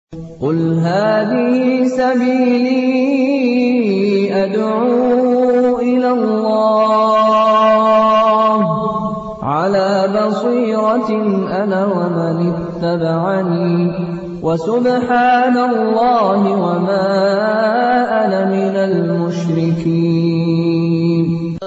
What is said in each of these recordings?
قُلْ هَٰذِهِ سَبِيلِي أَدْعُو إِلَى اللَّهِ ۚ عَلَىٰ بَصِيرَةٍ أَنَا وَمَنِ اتَّبَعَنِي ۖ وَسُبْحَانَ اللَّهِ وَمَا أَنَا مِنَ الْمُشْرِكِينَ.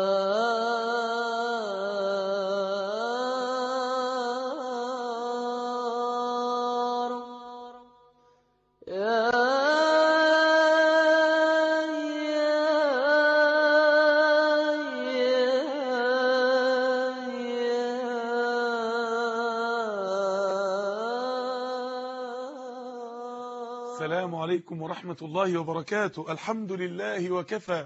السلام عليكم ورحمة الله وبركاته. الحمد لله وكفى،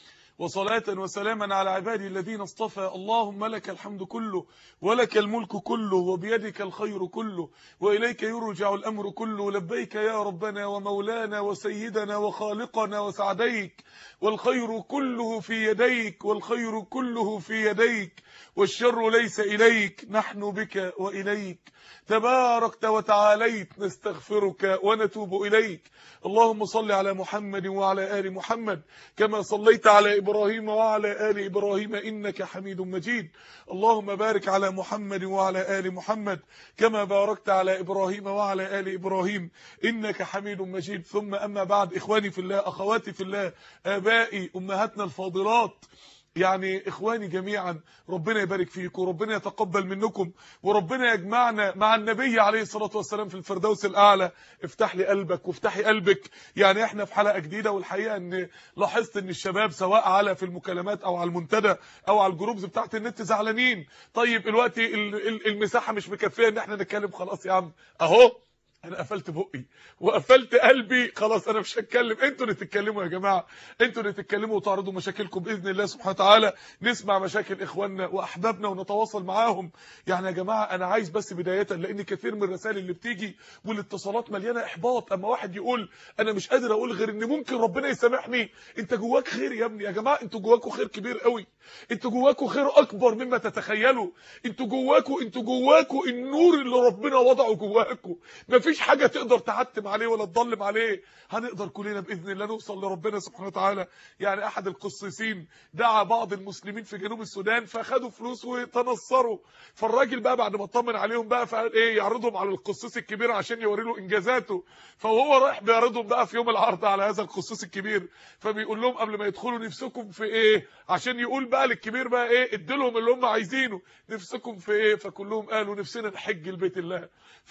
وصلاة وسلاما على عبادي الذين اصطفى. اللهم لك الحمد كله، ولك الملك كله، وبيدك الخير كله، وإليك يرجع الأمر كله. لبيك يا ربنا ومولانا وسيدنا وخالقنا وسعديك، والخير كله في يديك، والخير كله في يديك، والشر ليس إليك. نحن بك وإليك تباركت وتعاليت، نستغفرك ونتوب إليك. اللهم صل على محمد وعلى آل محمد كما صليت على إبراهيم وعلى آل إبراهيم إنك حميد مجيد. اللهم بارك على محمد وعلى آل محمد كما باركت على إبراهيم وعلى آل إبراهيم إنك حميد مجيد. ثم أما بعد، إخواني في الله، أخواتي في الله، آبائي، أمهاتنا الفاضلات، يعني إخواني جميعا، ربنا يبارك فيكم وربنا يتقبل منكم، وربنا يجمعنا مع النبي عليه الصلاة والسلام في الفردوس الأعلى. افتح لي قلبك وافتحي قلبك. يعني احنا في حلقة جديدة، والحقيقة ان لاحظت ان الشباب سواء على في المكالمات او على المنتدى او على الجروبز بتاعت النت زعلانين. طيب دلوقتي المساحة مش مكفية ان احنا نتكلم. خلاص يا عم، اهو انا قفلت بقي وقفلت قلبي، خلاص انا مش هتكلم. انتوا اللي تتكلموا يا جماعه، انتوا اللي تتكلموا وتعرضوا مشاكلكم باذن الله سبحانه وتعالى. نسمع مشاكل اخواننا واحبابنا ونتواصل معاهم. يعني يا جماعه انا عايز بس بدايه، لان كثير من الرسائل اللي بتيجي والاتصالات مليانه احباط. اما واحد يقول انا مش قادر اقول غير ان ممكن ربنا يسامحني. انت جواك خير يا ابني. يا جماعه انتوا جواكوا خير كبير قوي، انتوا جواكوا خير اكبر مما تتخيلوا. انتوا جواكوا النور اللي ربنا وضعه جواكوا. مفيش حاجة تقدر تعتم عليه ولا تضلم عليه. هنقدر كلنا بإذن الله نوصل لربنا سبحانه وتعالى. يعني أحد القسيسين دعا بعض المسلمين في جنوب السودان، فأخدوا فلوس وتنصروا. فالراجل بقى بعد ما اطمن عليهم بقى، فقال ايه، يعرضهم على القسيس الكبير عشان يوري له إنجازاته. فهو رايح بيعرضهم بقى في يوم العرض على هذا القسيس الكبير، فبيقول لهم قبل ما يدخلوا نفسكم في ايه، عشان يقول بقى للكبير بقى ايه، اديلهم اللي هم عايزينه. نفسكم في ايه؟ فكلهم قالوا نفسنا نحج لبيت الله.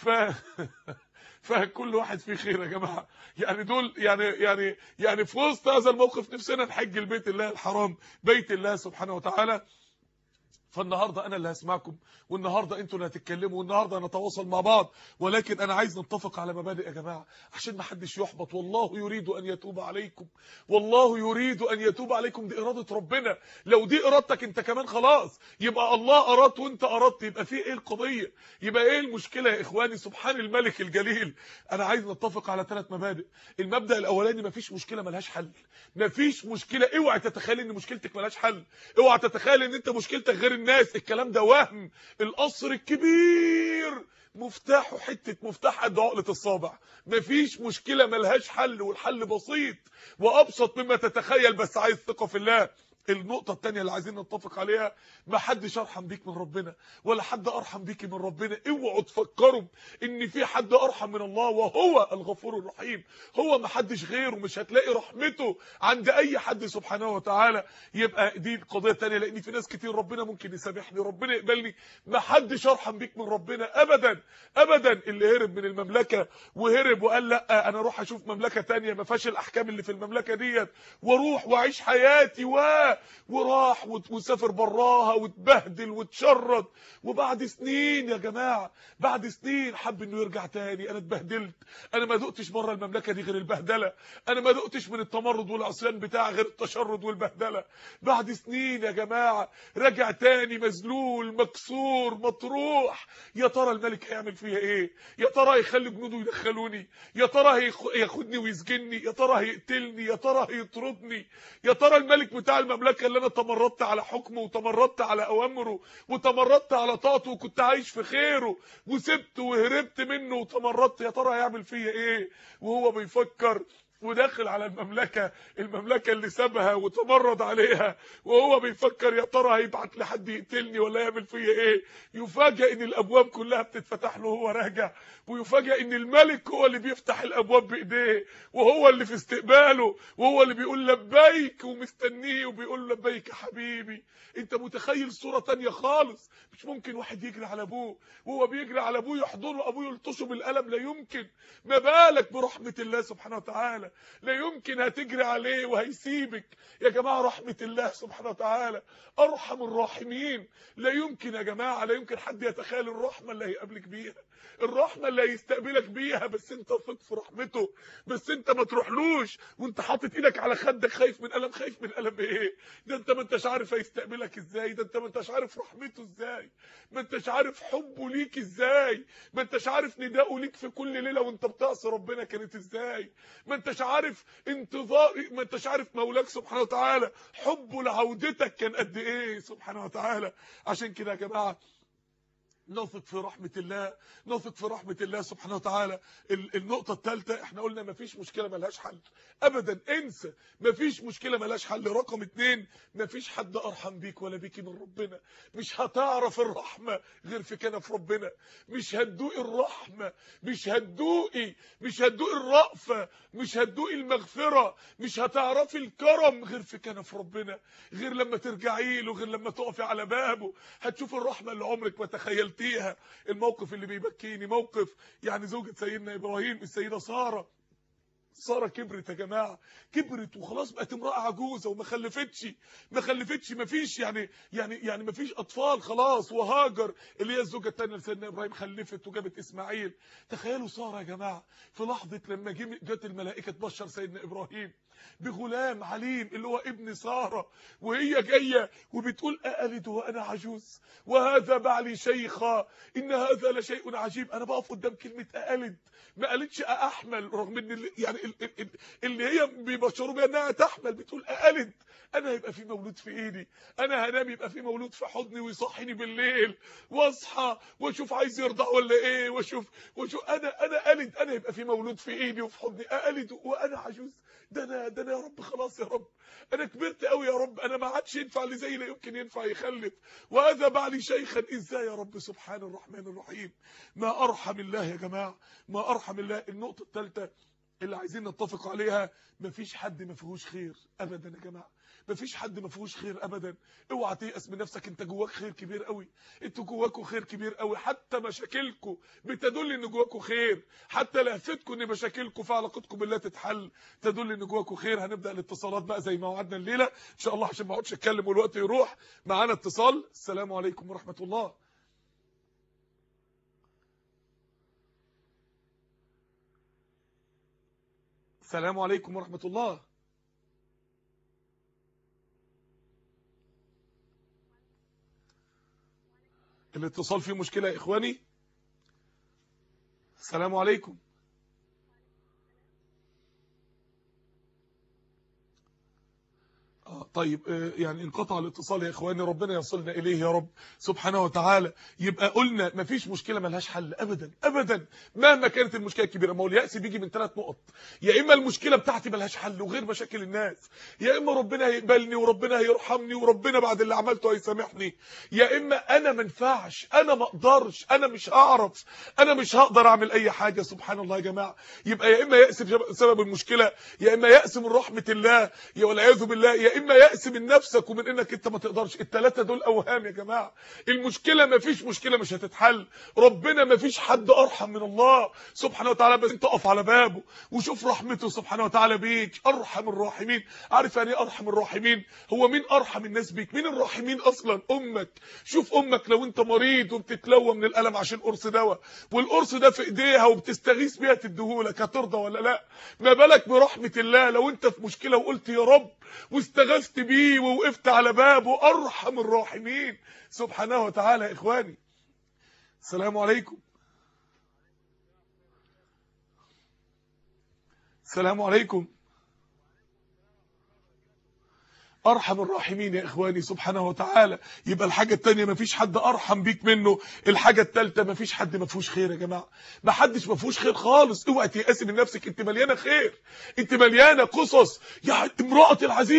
فكل واحد فيه خير يا جماعه. يعني دول يعني في وسط هذا الموقف نفسنا نحج البيت الله الحرام، بيت الله سبحانه وتعالى. فالنهارده انا اللي هسمعكم، والنهارده انتوا اللي هتتكلموا، والنهارده هنتواصل مع بعض. ولكن انا عايز نتفق على مبادئ يا جماعه عشان ما حدش يحبط. والله يريد ان يتوب عليكم، والله يريد ان يتوب عليكم. دي اراده ربنا. لو دي ارادتك انت كمان خلاص، يبقى الله اراد وانت اردت. يبقى في ايه القضيه؟ يبقى ايه المشكله يا اخواني؟ سبحان الملك الجليل. انا عايز نتفق على 3 مبادئ. المبدا الاولاني، مفيش مشكله ملهاش حل. مفيش مشكله. اوعى تتخيل ان مشكلتك ملهاش حل. اوعى تتخيل ان انت مشكلتك غير الناس. الكلام ده وهم. القصر الكبير مفتاحه مفتاح قد عقلة الصابع. مفيش مشكلة ملهاش حل، والحل بسيط وابسط مما تتخيل، بس عايز ثقة في الله. النقطة التانية اللي عايزين نتفق عليها، ما حدش ارحم بيك من ربنا، ولا حد ارحم بيك من ربنا. اوعوا تفكروا ان في حد ارحم من الله، وهو الغفور الرحيم. هو ما حدش غيره، مش هتلاقي رحمته عند اي حد سبحانه وتعالى. يبقى دي القضية التانية، لان في ناس كتير ربنا ممكن يسامحني، ربنا يقبلني. ما حدش ارحم بيك من ربنا ابدا ابدا. اللي هرب من المملكة وهرب وقال لا انا اروح اشوف مملكة تانية ما فيهاش الاحكام اللي في المملكة ديت، واروح واعيش حياتي وراح وسافر براها واتبهدل واتشرد، وبعد سنين يا جماعه، بعد سنين حب انه يرجع تاني. انا اتبهدلت، انا ما دقتش بره المملكه دي غير البهدله، انا ما دقتش من التمرد والعصيان بتاعي غير التشرد والبهدله. بعد سنين يا جماعه رجع تاني مذلول مكسور مطروح. يا ترى الملك هيعمل فيها ايه؟ يا ترى هيخلي جنوده يدخلوني؟ يا ترى هياخدني ويسجنني؟ يا ترى هيقتلني؟ يا ترى هيطردني؟ يا ترى الملك بتاع المملكه المملكة اللي انا تمردت على حكمه وتمردت على اوامره وتمردت على طاعته وكنت عايش في خيره وسبته وهربت منه وتمردت، يا ترى هيعمل فيا ايه وهو بيفكر وداخل على المملكة اللي سابها وتمرد عليها، وهو بيفكر يا ترى هيبعت لحد يقتلني ولا يعمل فيا ايه؟ يفاجئ ان الابواب كلها بتتفتح له وهو راجع، ويفاجئ ان الملك هو اللي بيفتح الابواب بايديه، وهو اللي في استقباله، وهو اللي بيقول لبيك ومستنيه وبيقول له لبيك يا حبيبي. انت متخيل صورة تانية خالص؟ مش ممكن واحد يجري على ابوه وهو بيجري على ابوه يحضنه ابوه يلطشه بالقلم، لا يمكن. ما بالك برحمة الله سبحانه وتعالى؟ لا يمكن هتجري عليه وهيسيبك. يا جماعة رحمة الله سبحانه وتعالى ارحم الراحمين. لا يمكن يا جماعة، لا يمكن حد يتخيل الرحمة اللي هيقابلك بيها، الرحمة اللي هيستقبلك بيها، بس انت ثق في رحمته، بس انت ما تروحلوش وانت حاطط ايدك على خدك خايف من الم. خايف من الم ايه؟ ده انت ما انتش عارف هيستقبلك ازاي، ده انت ما انتش عارف رحمته ازاي، ما انتش عارف حبه ليك ازاي، ما انتش عارف نداؤه ليك في كل ليله وانت بتعصي ربنا كانت ازاي، ما انتش عارف انتظار، ما انتش عارف مولاك سبحانه وتعالى حبه لعودتك كان قد ايه سبحانه وتعالى. عشان كده يا جماعه نثق في رحمة الله، نثق في رحمة الله سبحانه وتعالى. النقطة الثالثة احنا قلنا مفيش مشكلة ملهاش حل ابدا، انسى، مفيش مشكلة ملهاش حل. رقم 2، مفيش حد ارحم بيك ولا بيكي من ربنا. مش هتعرف الرحمة غير في كنف ربنا، مش هتدوقي الرحمة، مش هتدوقي الرأفة، مش هتدوقي المغفرة، مش هتعرفي الكرم غير في كنف ربنا، غير لما ترجعي له، غير لما تقفي على بابه هتشوف الرحمة اللي عمرك ما تخيلتيها. الموقف اللي بيبكيني موقف يعني زوجة سيدنا ابراهيم السيدة سارة كبرت يا جماعه، كبرت وخلاص بقت امراه عجوزه وما خلفتش، مفيش يعني مفيش اطفال خلاص. وهاجر اللي هي الزوجه الثانيه لسيدنا ابراهيم خلفت وجابت اسماعيل. تخيلوا ساره يا جماعه في لحظه لما جت الملائكه تبشر سيدنا ابراهيم بغلام عليم اللي هو ابن ساره، وهي جايه وبتقول أألد وانا عجوز وهذا بعلي شيخا ان هذا لشيء عجيب. انا بقف قدام كلمه أألد، ما قالتش أحمل، رغم ان يعني اللي هي بيبشروا بيها انها تحمل، بتقول أألد، انا هيبقى في مولود في ايدي، انا هنام يبقى في مولود في حضني ويصحيني بالليل واصحى واشوف عايز يرضع ولا ايه، واشوف انا ألد، انا يبقى في مولود في ايدي وفي حضني، أألد وانا عجوز. ده انا يا رب خلاص يا رب، انا كبرت قوي يا رب، انا ما عادش ينفع لي زي لا يمكن ينفع يخلف، وهذا بعلي شيخا. ازاي يا رب؟ سبحان الرحمن الرحيم. ما ارحم الله يا جماعه، ما ارحم الله. النقطه الثالثه اللي عايزين نتفق عليها، مفيش حد ما فيهوش خير ابدا يا جماعه، مفيش حد ما فيهوش خير ابدا. اوعى تيأس من نفسك، انت جواك خير كبير قوي، انتوا جواكوا خير كبير قوي، حتى مشاكلكم بتدل ان جواكوا خير، حتى لهفتكم ان مشاكلكم في علاقتكم بالله تتحل تدل ان جواكوا خير. هنبدا الاتصالات بقى زي ما وعدنا الليله ان شاء الله عشان ما اقعدش اتكلم والوقت يروح. معانا اتصال. السلام عليكم ورحمه الله. السلام عليكم ورحمه الله. الاتصال فيه مشكله يا اخواني. السلام عليكم. طيب يعني انقطع الاتصال يا اخواني، ربنا يصلنا اليه يا رب سبحانه وتعالى. يبقى قلنا مفيش مشكله ملهاش حل ابدا ابدا مهما كانت المشكله الكبيره. ما هو اليأس بيجي من 3 نقط، يا اما المشكله بتاعتي ملهاش حل وغير مشاكل الناس، يا اما ربنا هيقبلني وربنا هيرحمني وربنا بعد اللي عملته هيسامحني، يا اما انا ما ينفعش، انا ما اقدرش، انا مش هعرف، انا مش هقدر اعمل اي حاجه. سبحان الله يا جماعه. يبقى يا اما يأس بسبب المشكله، يا اما يأس من رحمه الله يا والعياذ بالله، يا اما يأس من نفسك ومن انك انت ما تقدرش. الثلاثه دول اوهام يا جماعه. المشكله ما فيش مشكله مش هتتحل، ربنا ما فيش حد ارحم من الله سبحانه وتعالى، بس انت اقف على بابه وشوف رحمته سبحانه وتعالى بيك. ارحم الراحمين. عارف يعني ايه ارحم الراحمين؟ هو مين ارحم الناس بيك؟ مين الراحمين اصلا؟ امك. شوف امك لو انت مريض وبتتلوى من الالم عشان قرص دواء، والقرص ده في ايديها وبتستغيث بيها تديهولك، هترضى ولا لا؟ ما بالك برحمه الله لو انت في مشكله وقلت يا رب واستغثت بيه ووقفت على بابه. ارحم الراحمين سبحانه وتعالى يا اخواني. السلام عليكم. السلام عليكم. ارحم الراحمين يا اخواني سبحانه وتعالى. يبقى الحاجه الثانيه مفيش حد ارحم بيك منه. الحاجه الثالثه مفيش حد ما فيهوش خير يا جماعه، ما حدش ما فيهوش خير خالص. اوعى تيأسي من نفسك، انت مليانه خير، انت مليانه قصص. يعني امراه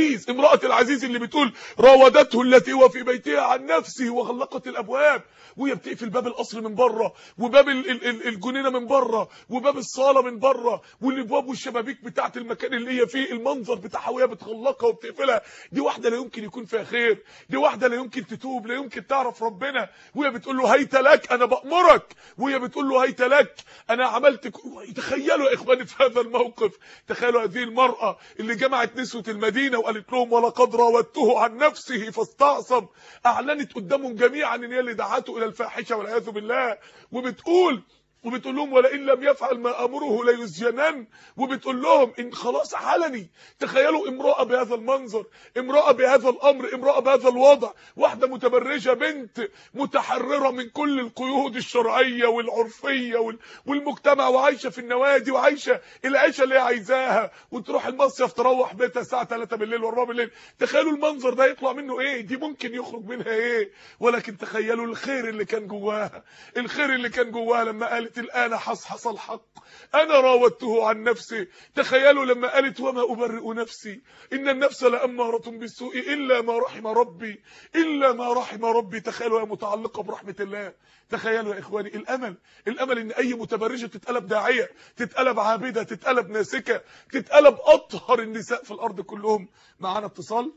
العزيز اللي بتقول راودته التي هو في بيتها عن نفسه وغلقت الابواب، وهي بتقفل باب القصر من بره وباب الجنينه من بره وباب الصاله من بره والابواب والشبابيك بتاعه المكان اللي هي فيه، المنظر بتاعها وهي بتغلقها وبتقفلها. دي واحده لا يمكن يكون فيها خير، دي واحده لا يمكن تتوب، لا يمكن تعرف ربنا. وهي بتقول له هيت لك انا بأمرك، وهي بتقول له هيت لك انا عملت. تخيلوا يا اخواني في هذا الموقف، تخيلوا هذه المراه اللي جمعت نسوه المدينه وقالت لهم ولقد راودته عن نفسه فاستعصم، اعلنت قدامهم جميعا ان هي اللي دعته الى الفاحشه والعياذ بالله، وبتقول لهم ولئن لم يفعل ما امره ليسجنن، وبتقول لهم ان خلاص علني. تخيلوا امراه بهذا المنظر، امراه بهذا الامر، امراه بهذا الوضع، واحده متبرجه، بنت متحرره من كل القيود الشرعيه والعرفيه والمجتمع، وعايشه في النوادي وعايشه العيشه اللي هي عايزاها، وتروح المصيف تروح بيتها الساعه 3 بالليل و4 بالليل. تخيلوا المنظر ده يطلع منه ايه، دي ممكن يخرج منها ايه. ولكن تخيلوا الخير اللي كان جواها، الخير اللي كان جواها لما قالت الآن حصحص الحق أنا راودته عن نفسي. تخيلوا لما قالت وما أبرئ نفسي إن النفس لأمارة بالسوء إلا ما رحم ربي، إلا ما رحم ربي. تخيلوا يا متعلقة برحمة الله. تخيلوا يا إخواني الأمل إن أي متبرجة تتقلب داعية، تتقلب عابدة، تتقلب ناسكة، تتقلب أطهر النساء في الأرض كلهم. معانا اتصال.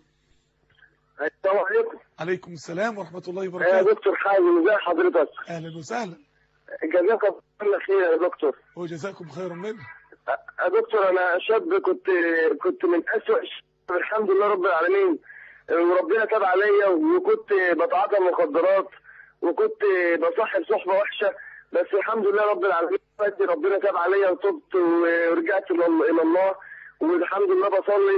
السلام عليكم. عليكم السلام ورحمة الله وبركاته. يا دكتور حازم ازي حضرتك؟ أهلا وسهلا. جزاك الله خير يا دكتور. وجزاكم خيرا منه. يا دكتور انا شاب كنت من اسوأ الحمد لله رب العالمين، وربنا تاب عليا، وكنت بتعاطى مخدرات، وكنت بصاحب صحبه وحشه، بس الحمد لله رب العالمين ربنا تاب عليا وتبت ورجعت الى الله، والحمد لله بصلي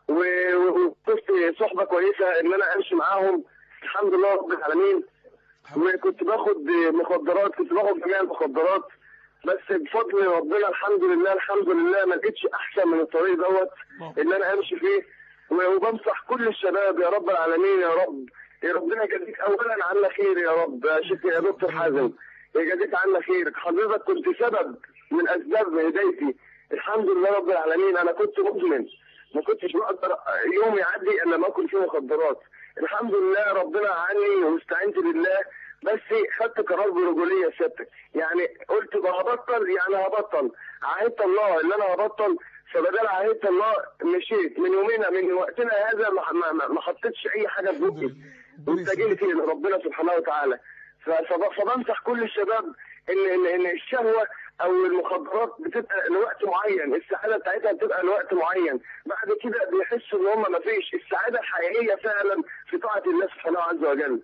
وكنت صحبه كويسه ان انا امشي معاهم الحمد لله رب العالمين. وكنت باخد مخدرات، كنت باخد جميع المخدرات، بس بفضل ربنا الحمد لله ما لقيتش احسن من الطريق دوت ان انا امشي فيه. وبنصح كل الشباب يا رب العالمين، يا رب يا ربنا يجازيك اولا عنا خير يا رب. يا دكتور حازم يجازيك عنا خير، حضرتك كنت سبب من اسباب هدايتي الحمد لله رب العالمين. انا كنت مدمن، ما كنتش بقدر يوم يعدي الا ما اكل فيه مخدرات. الحمد لله ربنا عني واستعنت بالله، بس خدت قرار برجوليه سيادتك، يعني قلت هبطل، يعني هبطل، عهدت الله ان انا هبطل، فبدل عهدت الله مشيت. من يومين من وقتنا هذا ما حطيتش اي حاجه في بوقي، واستجيت لربنا سبحانه وتعالى. فبنصح كل الشباب ان الشهوه او المخدرات بتبقى لوقت معين، السعاده بتاعتها بتبقى لوقت معين، بعد كده بيحسوا ان هم ما فيش السعاده الحقيقيه فعلا في طاعه الله سبحانه عز وجل.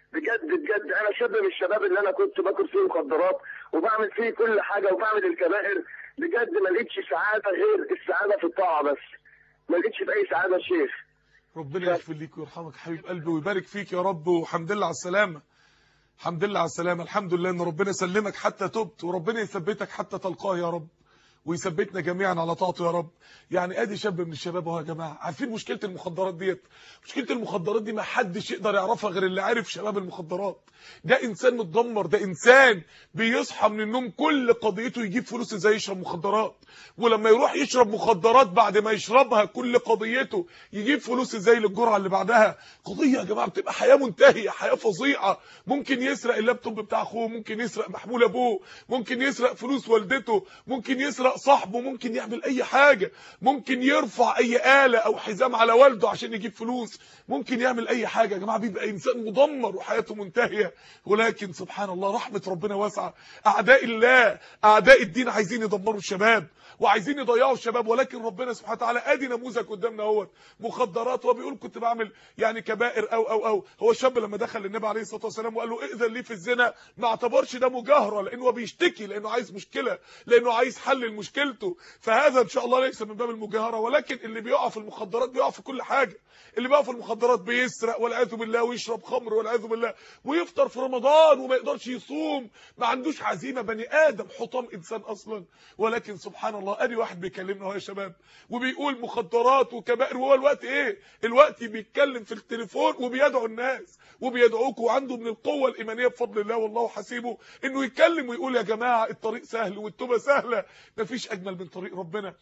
بجد انا شاب من الشباب اللي انا كنت باكل فيه مخدرات وبعمل فيه كل حاجه وبعمل الكبائر، بجد ما لقيتش سعاده غير السعاده في الطاعه، بس ما لقيتش في اي سعاده يا شيخ. ربنا يغفر ليك ويرحمك حبيب قلبي ويبارك فيك يا رب، وحمد لله على السلامه. الحمد لله على السلامه، الحمد لله ان ربنا سلمك حتى تبت، وربنا يثبتك حتى تلقاه يا رب، ويثبتنا جميعا على طاعته يا رب. يعني ادي شاب من الشباب اهو يا جماعه. عارفين مشكله المخدرات ديت؟ مشكله المخدرات دي ما حدش يقدر يعرفها غير اللي عارف شباب المخدرات. ده انسان متدمر، ده انسان بيصحى من النوم كل قضيته يجيب فلوس ازاي يشرب مخدرات، ولما يروح يشرب مخدرات بعد ما يشربها كل قضيته يجيب فلوس ازاي للجرعه اللي بعدها. قضيه يا جماعه بتبقى حياه منتهيه، حياه فظيعه. ممكن يسرق اللابتوب بتاع اخوه، ممكن يسرق محمول ابوه، ممكن يسرق فلوس والدته، ممكن يسرق صاحبه، ممكن يعمل اي حاجه، ممكن يرفع اي آلة او حزام على والده عشان يجيب فلوس، ممكن يعمل اي حاجه يا جماعه. بيبقى انسان مدمر وحياته منتهيه. ولكن سبحان الله رحمه ربنا واسعه. اعداء الله اعداء الدين عايزين يدمروا الشباب وعايزين يضيعوا الشباب، ولكن ربنا سبحانه وتعالى ادي نموذج قدامنا اهوت مخدرات. هو بيقول كنت بعمل يعني كبائر او هو الشاب لما دخل للنبي عليه الصلاه والسلام وقال له ائذن لي في الزنا، ما اعتبرش ده مجاهره، لانه هو بيشتكي، لانه عايز مشكله، لانه عايز حل المشكله. مشكلته. فهذا ان شاء الله ليس من باب المجاهره، ولكن اللي بيقع في المخدرات بيقع في كل حاجه. اللي بيقع في المخدرات بيسرق والعياذ بالله، ويشرب خمر والعياذ بالله، ويفطر في رمضان وما يقدرش يصوم، ما عندوش عزيمه، بني ادم حطام انسان اصلا. ولكن سبحان الله ادي واحد بيكلمنا اهو يا شباب وبيقول مخدرات وكبائر، وهو الوقت ايه؟ الوقت بيتكلم في التليفون وبيدعو الناس وبيدعوكم، وعنده من القوه الايمانيه بفضل الله والله حسيبه انه يتكلم ويقول يا جماعه الطريق سهل والتوبه سهله. مفيش اجمل من طريق ربنا،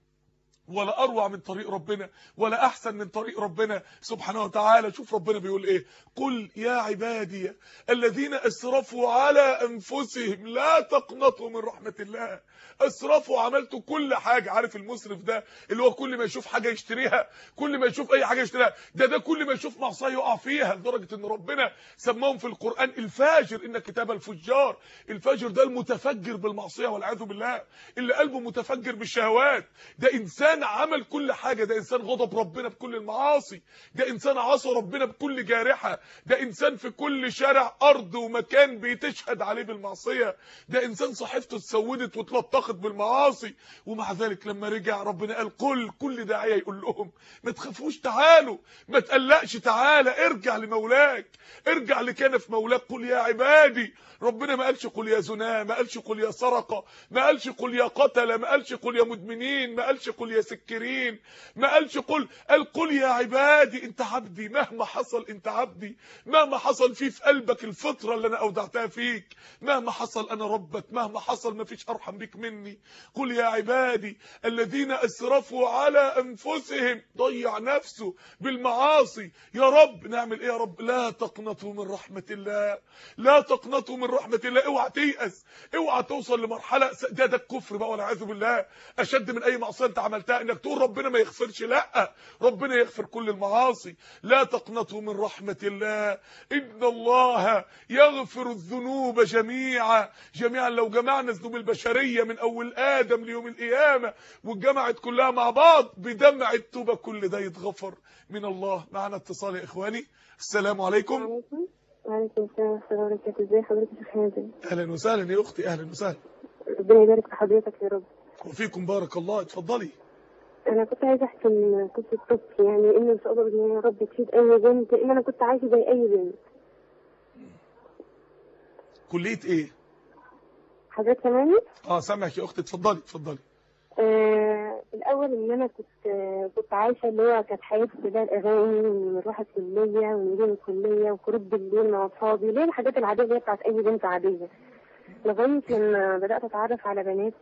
ولا اروع من طريق ربنا، ولا احسن من طريق ربنا سبحانه وتعالى. شوف ربنا بيقول ايه: قل يا عبادي الذين اسرفوا على انفسهم لا تقنطوا من رحمه الله. اسرفوا، عملتوا كل حاجه. عارف المسرف ده اللي هو كل ما يشوف حاجه يشتريها، كل ما يشوف اي حاجه يشتريها، ده كل ما يشوف معصيه يقع فيها، لدرجه ان ربنا سماهم في القران الفاجر. ان كتاب الفجار، الفاجر ده المتفجر بالمعصيه والعياذ بالله، اللي قلبه متفجر بالشهوات. ده انسان عمل كل حاجه، ده انسان غضب ربنا بكل المعاصي، ده انسان عصى ربنا بكل جارحه، ده انسان في كل شارع ارض ومكان بتشهد عليه بالمعصيه، ده انسان صحيفته اتسودت واتلطخت بالمعاصي. ومع ذلك لما رجع ربنا قال قل، كل داعيه يقول لهم ما تخافوش، تعالوا، ما تقلقش، تعالى ارجع لمولاك، ارجع لكنف مولاك. قل يا عبادي. ربنا ما قالش قل يا زنا، ما قالش قل يا سرقه، ما قالش قل يا قتله، ما قالش قل يا مدمنين، ما قالش قل يا سكرين، ما قالش قل يا عبادي انت عبدي. مهما حصل انت عبدي، مهما حصل في قلبك الفطره اللي انا اودعتها فيك، مهما حصل انا ربك، مهما حصل ما فيش ارحم بك مني. قل يا عبادي الذين اسرفوا على انفسهم، ضيع نفسه بالمعاصي. يا رب نعمل ايه يا رب؟ لا تقنطوا من رحمه الله، لا تقنطوا من رحمه الله. اوعى تيأس، اوعى توصل لمرحله ده الكفر بقى والعياذ بالله، اشد من اي معصيه انت عملتها انك تقول ربنا ما يغفرش. لا، ربنا يغفر كل المعاصي. لا تقنطوا من رحمه الله ان الله يغفر الذنوب جميعا. لو جمعنا الذنوب البشريه من اول ادم ليوم القيامه واتجمعت كلها مع بعض بدمع التوبه، كل ده يتغفر من الله. معنا اتصال يا اخواني. السلام عليكم. وعليكم السلام ورحمة الله وبركاته. ازي حضرتك يا شيخ حازم؟ اهلا وسهلا يا اختي، اهلا وسهلا. ربنا يبارك في حضرتك يا رب. وفيكم بارك الله. اتفضلي. انا كنت عايزه احكي من قصه طفل، يعني ان ان شاء الله باذن الله يا رب تفيد اي بنت، ان انا كنت عايشه زي اي بنت. كليه ايه؟ حضرتك سامعني؟ سامعك يا اختي، اتفضلي اتفضلي. الاول ان انا كنت عايشه اللي هو كانت حياتي كلها الاغاني، ونروح الكليه ونيجي من الكليه وخروج بالليل مع اصحابي، اللي هي الحاجات العاديه اللي هي بتاعت اي بنت عاديه. لغايه لما بدات اتعرف على بنات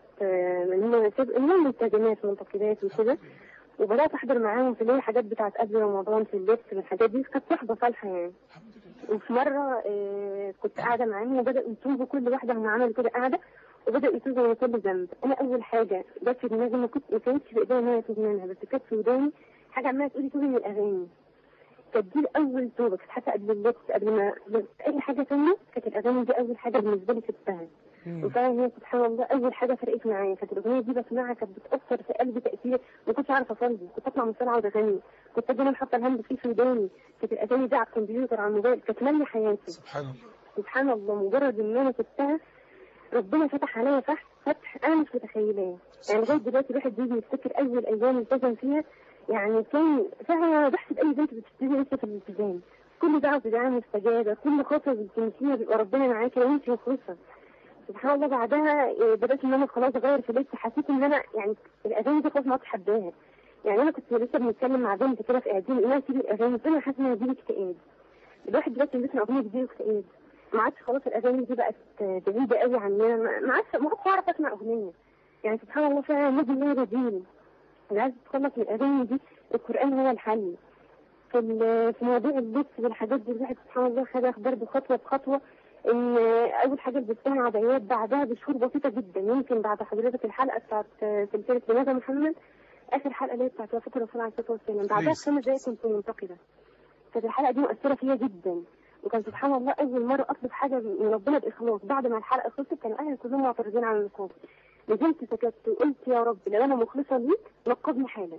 من هم ملتزمات منتقدات وكده، وبدات احضر معاهم في اللي هي الحاجات بتاعت قبل رمضان في اللبس والحاجات دي، كانت صحبه صالحه يعني. وفي مره كنت قاعده معاهم وبداوا يتوبوا، كل واحده من عمل كده قاعده وبداوا يتوبوا من كل ذنب. انا اول حاجه جت في دماغي، ما كانتش في ايديا ان انا اتوب منها، بس كانت في وداني حاجه عماله تقولي توبي من الاغاني. كانت دي اول توبه، كانت حتى قبل اللبس، قبل ما اي حاجه ثانيه، كانت الاغاني دي اول حاجه بالنسبه لي سبتها. وفعلا هي سبحان الله اول حاجه فرقت معايا، كانت الاغنيه دي بسمعها كانت بتاثر في قلبي تاثير ما كنتش عارفه اصلي، كنت اطلع من الصلاه اقعد اغني، كنت اجي حاطه الهاند فري في وداني، كانت الاغاني دي على الكمبيوتر على الموبايل، كانت ماليه حياتي. سبحان الله سبحان الله، مجرد ان انا سبتها ربنا فتح عليا فتح انا مش متخيلاه. يعني لغايه دلوقتي الواحد بيجي يفتكر اول ايام التزم فيها، يعني كان فعلا بحسب اي بنت بتبتدي لسه في الالتزام، كل دعوه بدعاء مستجابه، كل خطوه بتمشيها بيبقى ربنا معاكي لو انت مخلصه. سبحان الله بعدها بدات ان انا خلاص اغير في اللبس، حسيت ان انا يعني الاغاني دي خلاص ما اتحداها. يعني انا كنت لسه بنتكلم مع بنت كده في اعدادي، قلنا سيبي الاغاني، قلت لها حاسه ان هيجيلي اكتئاب. الواحد دلوقتي بيسمع اغنيه بيجيله اكتئاب، ما عادش خلاص الاغاني دي بقت بعيده قوي عننا، ما عادش اعرف اسمع اغنيه. يعني سبحان الله فعلا نجم الله رجيل. اللي عايز تتخلص من الاغاني دي القران هو الحل. في مواضيع اللبس والحاجات دي الواحد سبحان الله خدها برضه خطوه بخطوه. ان اول حاجه لبستها عبايات، بعدها بشهور بسيطه جدا، يمكن بعد حضرتك الحلقه بتاعت سلسله لماذا محمد، اخر حلقه اللي هي بتاعت وفاه الرسول عليه الصلاه والسلام، بعدها ب5 دقايق كنت منتقده. كانت الحلقه دي مؤثره فيا جدا، وكان سبحان الله اول مره اطلب حاجه من ربنا باخلاص. بعد ما الحلقه خلصت كانوا اهلي كلهم معترضين على النقاب، نزلت سكت وقلت يا رب لو انا مخلصه ليك نقبني حالا.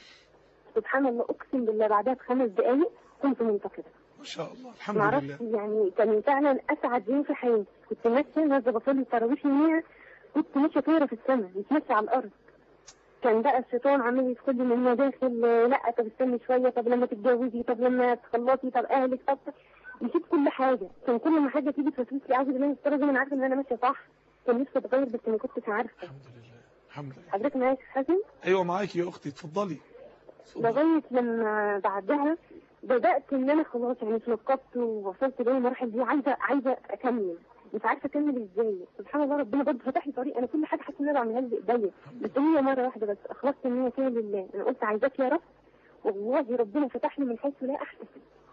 سبحان الله اقسم بالله بعدها ب5 دقايق كنت منتقده. ما شاء الله الحمد لله. يعني كان فعلا اسعد يوم في حياتي، كنت ماشيه نازله بصلي التراويح يوميها، كنت ماشيه طايره في السماء مش ماشيه على الارض. كان بقى الشيطان عمال يدخل لي من المداخل، لا طب استني شويه، طب لما تتجوزي، طب لما تخلصي، طب اهلك، طب نسيت كل حاجه. كان كل ما حاجه تيجي تفوت لي عاوزه بالله الطريقه دي، انا عارفه ان انا ماشيه صح. كان نفسي اتغير بس ما كنتش عارفه. الحمد لله الحمد لله. حضرتك معايا يا حسن؟ ايوه معاكي يا اختي، اتفضلي. لغايه لما بعدها بدات ان انا خلاص يعني اتلقبت ووصلت للمراحل دي، عايزه اكمل، مش عارفه اكمل ازاي. سبحان الله ربنا برضه فتح لي طريق. انا كل حاجه حاسه ان انا بعملها بايديا، بس هي مره واحده بس اخلصت ان هي فيها لله. انا قلت عايزاك يا رب، والله ربنا فتح لي من حيث لا احتسب.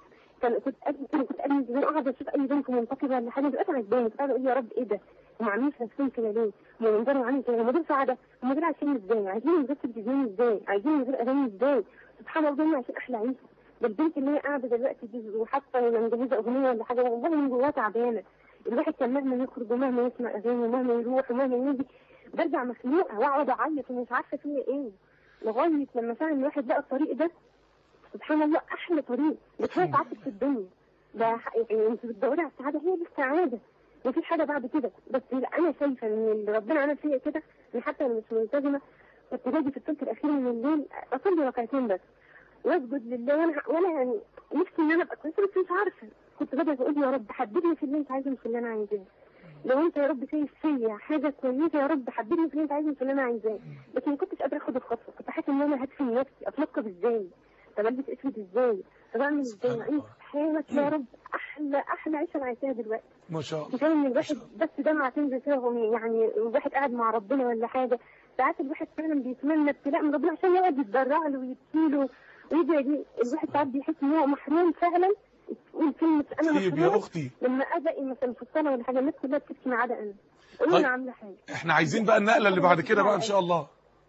كنت قبل زمان قاعده اشوف اي بنت منتقبه ولا حاجه دلوقتي عجباني، كنت قاعده اقول يا رب ايه ده؟ هم عاملين في نفسهم كده ليه؟ هم منظرهم عامل كده، هم دول سعاده؟ هم دول عايشين ازاي؟ عايزين من غير تلفزيون ازاي؟ عايزين من غير اغاني ازاي؟ سبحان الله دول عايشين احلى عيشه. ده البنت اللي هي قاعده دلوقتي دي وحتى لو مجهزه اغنيه ولا حاجه والله من جواها تعبانه. الواحد كان مهما يخرج ومهما يسمع اغاني ومهما يروح ومهما يجي برجع مخنوقه واقعد اعيط ومش عارفه فيها ايه، لغايه لما فعلا الواحد لقى الطريق ده. سبحان الله احلى طريق، بس هي سعادتك في الدنيا. ده يعني انت بتدوري على السعاده، هي دي السعاده، مفيش حاجه بعد كده. بس انا شايفه ان اللي ربنا عمل فيا كده، ان حتى انا مش ملتزمه كنت باجي في الثلث الاخير من الليل اصلي ركعتين بس واسجد لله، وانا يعني نفسي ان انا ابقى كويسه بس مش عارفه. كنت باجي اقول يا رب حببني في اللي انت عايزه مش في اللي انا عايزاه. لو انت يا رب شايف فيا حاجه كويسه يا رب حببني في اللي انت عايزه مش في اللي انا عايزاه. بس ما كنتش قادره اخد الخطوه، كنت حاسه ان انا هدفن نفسي، اتلقب ازاي؟ طب البس اسود ازاي؟ طب اعمل ازاي؟ انت سبحانك يا رب احلى عيشه انا عايشاها دلوقتي. ما شاء الله. كفايه ان الواحد بس دمعه تنزل كده، يعني الواحد قاعد مع ربنا ولا حاجه. ساعات الواحد فعلا بيتمنى ابتلاء من ربنا عشان يقعد يتضرع له ويبكي له ويدعي ليه. الواحد ساعات بيحس ان هو محروم فعلا. تقول كلمه انا طيب محروم يا اختي، لما ادعي مثلا في الصلاه ولا حاجه الناس كلها بتبكي ما عدا انا. قولوا انا عامله حاجه. احنا عايزين بقى النقله اللي بعد كده بقى ان شاء الله.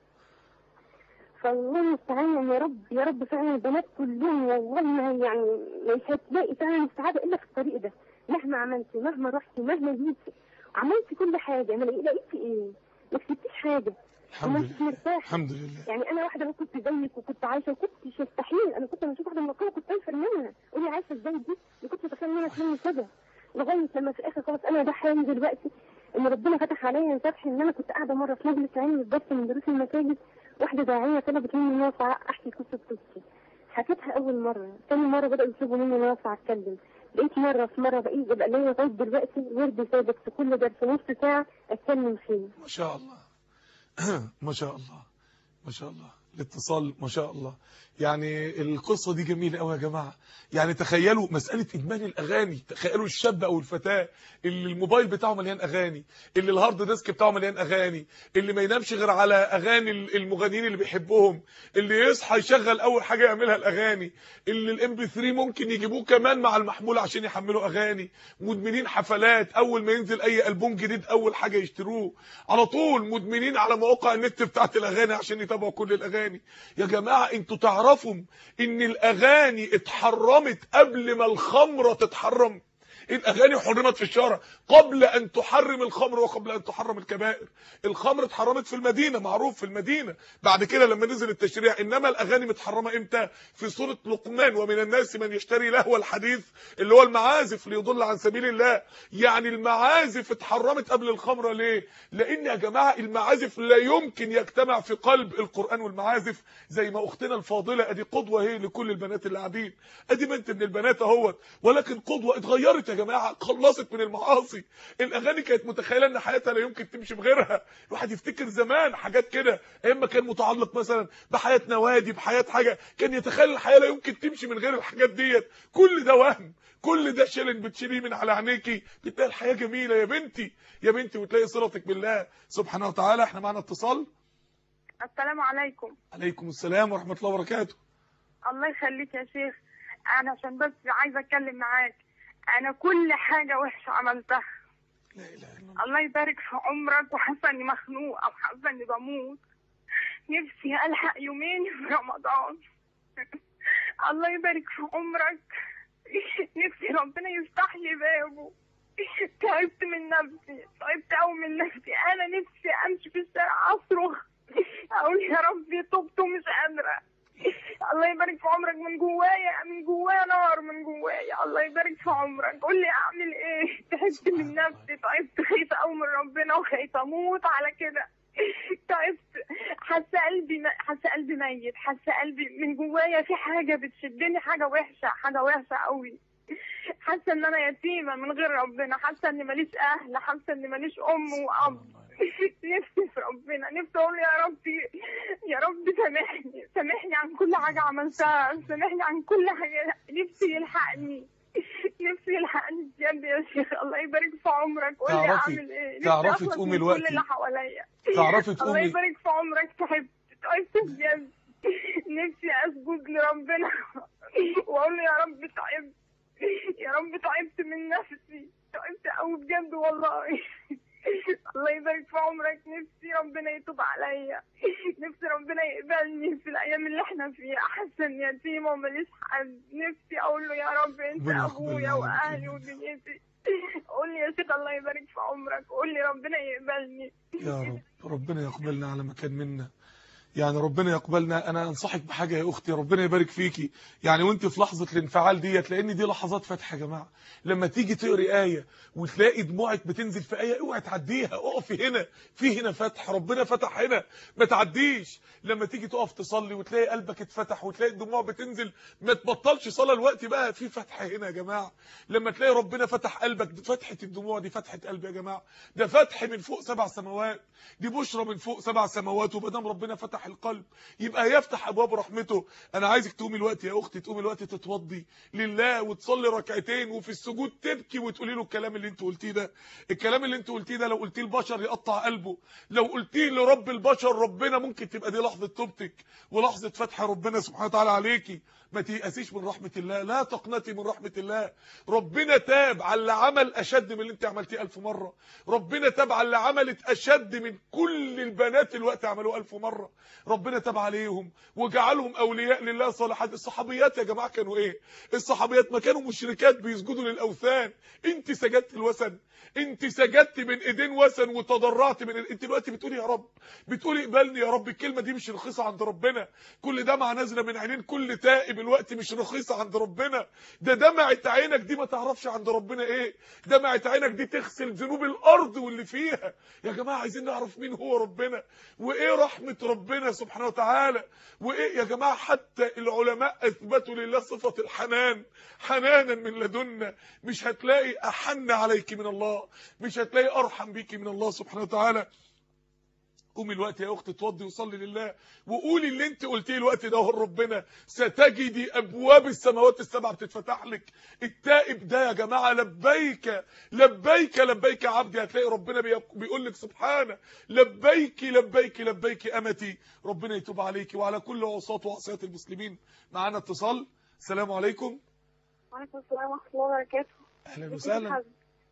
فالله المستعان يا رب يا رب. فعلا البنات كلهم والله ما يعني مش هتلاقي فعلا السعاده الا في الطريق ده. مهما عملتي مهما رحتي مهما جيتي عملتي كل حاجه، ما لقيتي ايه؟ ما كسبتيش حاجه. الحمد مش لله مرتاحه. الحمد لله. يعني انا واحده لو كنت زيك وكنت عايشه وكنتش مستحيل، انا كنت لما اشوف واحده منقبه كنت انفر منها. قولي عايشه ازاي دي؟ ما كنتش اتخيل ان انا اتمنى كده. لغايه لما في الاخر خلاص انا ده حالي دلوقتي، ان ربنا فتح عليا فتح. ان انا كنت قاعده مره في مجلس علمي بالظبط من دروس المساجد، واحده داعيه طلبت مني ان انا احكي قصه قصتي. حكيتها اول مره، ثاني مره بداوا يطلبوا مني ان انا اتكلم. بقيت مره بقيت بقى ليا لغايه دلوقتي ورد ثابت في كل درس نص ساعه اتكلم فيه. ما شاء الله ما شاء الله ما شاء الله. الاتصال ما شاء الله. يعني القصة دي جميلة قوي يا جماعة. يعني تخيلوا مسألة إدمان الأغاني، تخيلوا الشاب أو الفتاة اللي الموبايل بتاعه مليان أغاني، اللي الهارد ديسك بتاعه مليان أغاني، اللي ما ينامش غير على أغاني المغنيين اللي بيحبهم، اللي يصحى يشغل أول حاجة يعملها الأغاني، اللي الام بي 3 ممكن يجيبوه كمان مع المحمول عشان يحملوا أغاني، مدمنين حفلات أول ما ينزل أي ألبوم جديد أول حاجة يشتروه، على طول مدمنين على مواقع النت بتاعت الأغاني عشان يتابعوا كل الأغاني. يا جماعة انتوا تعرفوا ان الاغاني اتحرمت قبل ما الخمرة تتحرم. الاغاني حرمت في الشارع قبل ان تحرم الخمر وقبل ان تحرم الكبائر. الخمر اتحرمت في المدينة، معروف في المدينة، بعد كده لما نزل التشريع. انما الاغاني متحرمة امتى؟ في سورة لقمان، ومن الناس من يشتري لهو الحديث، اللي هو المعازف ليضل عن سبيل الله. يعني المعازف اتحرمت قبل الخمرة. ليه؟ لان يا جماعة المعازف لا يمكن يجتمع في قلب القرآن والمعازف. زي ما اختنا الفاضلة ادي قدوة هي لكل البنات اللي قاعدين، ادي بنت من البنات اهوت، ولكن قدوة اتغيرت يا جماعه، خلصت من المعاصي. الاغاني كانت متخيله ان حياتها لا يمكن تمشي بغيرها. الواحد يفتكر زمان حاجات كده ايام ما كان متعلق مثلا بحياه نوادي، بحياه حاجه، كان يتخيل الحياه لا يمكن تمشي من غير الحاجات ديت. كل ده وهم، كل ده شيلن بتشيليه من على عينيكي، بتلاقي الحياه جميله يا بنتي يا بنتي، وتلاقي صلتك بالله سبحانه وتعالى. احنا معانا اتصال. السلام عليكم. عليكم السلام ورحمه الله وبركاته. الله يخليك يا شيخ، انا عشان بس عايزه اتكلم معاك. انا كل حاجه وحشه عملتها. لا اله الا الله. الله يبارك في عمرك، وحاسه اني مخنوقه وحاسه اني بموت. نفسي الحق يومين في رمضان. الله يبارك في عمرك. نفسي ربنا يفتح لي بابه. تعبت من نفسي، تعبت قوي من نفسي. انا نفسي امشي في الشارع اصرخ اقول يا ربي تبت ومش قادره. الله يبارك في عمرك. من جوايا نار من جوايا. الله يبارك في عمرك. قول لي اعمل ايه؟ تعبت من نفسي، تعبت، خايفه قوي من ربنا وخايفه اموت على كده. تعبت، حاسه قلبي ميت، حاسه قلبي من جوايا في حاجه بتشدني، حاجه وحشه قوي. حاسه ان انا يتيمه من غير ربنا، حاسه اني ماليش اهل، حاسه اني ماليش ام واب. نفسي في ربنا، نفسي اقول يا رب سامحني عن كل حاجه عملتها، سامحني عن كل حاجه. نفسي يلحقني بجد يا شيخ. الله يبارك في عمرك. قول لي اعمل ايه؟ تعرفي تقومي الوقت كل اللي حواليا. تعرفي تقومي. الله يبارك في عمرك. تعبت بجد. نفسي اسجد لربنا واقول له يا رب تعبت من نفسي، تعبت قوي بجد والله. الله يبارك في عمرك. نفسي ربنا يتوب عليا، نفسي ربنا يقبلني في الايام اللي احنا فيها. حاسه اني يتيمه وماليش حد. نفسي اقول له يا رب انت ابويا واهلي ودنيتي. قول لي يا شيخ الله يبارك في عمرك، قول لي ربنا يقبلني يا رب. ربنا يقبلنا على مكان منا، يعني ربنا يقبلنا. انا انصحك بحاجه يا اختي، ربنا يبارك فيكي، يعني وانت في لحظه الانفعال ديت، لان دي لحظات فتح يا جماعه. لما تيجي تقري ايه وتلاقي دموعك بتنزل في ايه، اوعي تعديها، اقفي هنا، في هنا فتح، ربنا فتح هنا، ما تعديش. لما تيجي تقف تصلي وتلاقي قلبك اتفتح وتلاقي الدموع بتنزل، ما تبطلش صلاه الوقت بقى، في فتح هنا يا جماعه. لما تلاقي ربنا فتح قلبك، دي فتحه الدموع، دي فتحه قلب يا جماعه، ده فتح من فوق 7 سماوات، دي بشرى من فوق 7 سماوات. وما دام ربنا فتح القلب يبقى يفتح ابواب رحمته. انا عايزك تقومي الوقت يا اختي، تقومي الوقت تتوضي لله وتصلي ركعتين، وفي السجود تبكي وتقولي له الكلام اللي انت قلتيه ده. الكلام اللي انت قلتيه ده لو قلتيه البشر يقطع قلبه، لو قلتيه لرب البشر ربنا ممكن تبقى دي لحظه توبتك ولحظه فتح ربنا سبحانه وتعالى عليكي. ما تيأسيش من رحمه الله، لا تقنطي من رحمه الله. ربنا تاب على اللي عمل اشد من اللي انت عملتيه 1000 مره. ربنا تاب على اللي عملت اشد من كل البنات الوقت عملوه 1000 مره. ربنا تاب عليهم وجعلهم اولياء لله صالحات. الصحابيات يا جماعه كانوا ايه؟ الصحابيات ما كانوا مشركات بيسجدوا للاوثان. انت سجدت الوثن، انت سجدت من ايدين وثن وتضرعت من انت دلوقتي بتقولي يا رب، بتقولي اقبلني يا رب. الكلمه دي مش رخيصه عند ربنا. كل دمعه نازله من عينين كل تائب الوقت مش رخيصه عند ربنا. ده دمعه عينك دي ما تعرفش عند ربنا ايه. دمعه عينك دي تغسل ذنوب الارض واللي فيها. يا جماعه عايزين نعرف مين هو ربنا وايه رحمه ربنا سبحانه وتعالى وايه. يا جماعه حتى العلماء اثبتوا لله صفه الحنان، حنانا من لدنا. مش هتلاقي احن عليك من الله، مش هتلاقي ارحم بيك من الله سبحانه وتعالى. قومي الوقت يا اختي اتوضي وصلي لله وقولي اللي انت قلتيه الوقت ده لربنا، ستجدي ابواب السماوات السبعه بتتفتح لك. التائب ده يا جماعه لبيك لبيك لبيك عبدي، هتلاقي ربنا بيقول لك سبحانه لبيك لبيك لبيك امتي. ربنا يتوب عليكي وعلى كل عصاة وعصيات المسلمين. معانا اتصال. السلام عليكم. وعليكم السلام ورحمه الله وبركاته. اهلا وسهلا،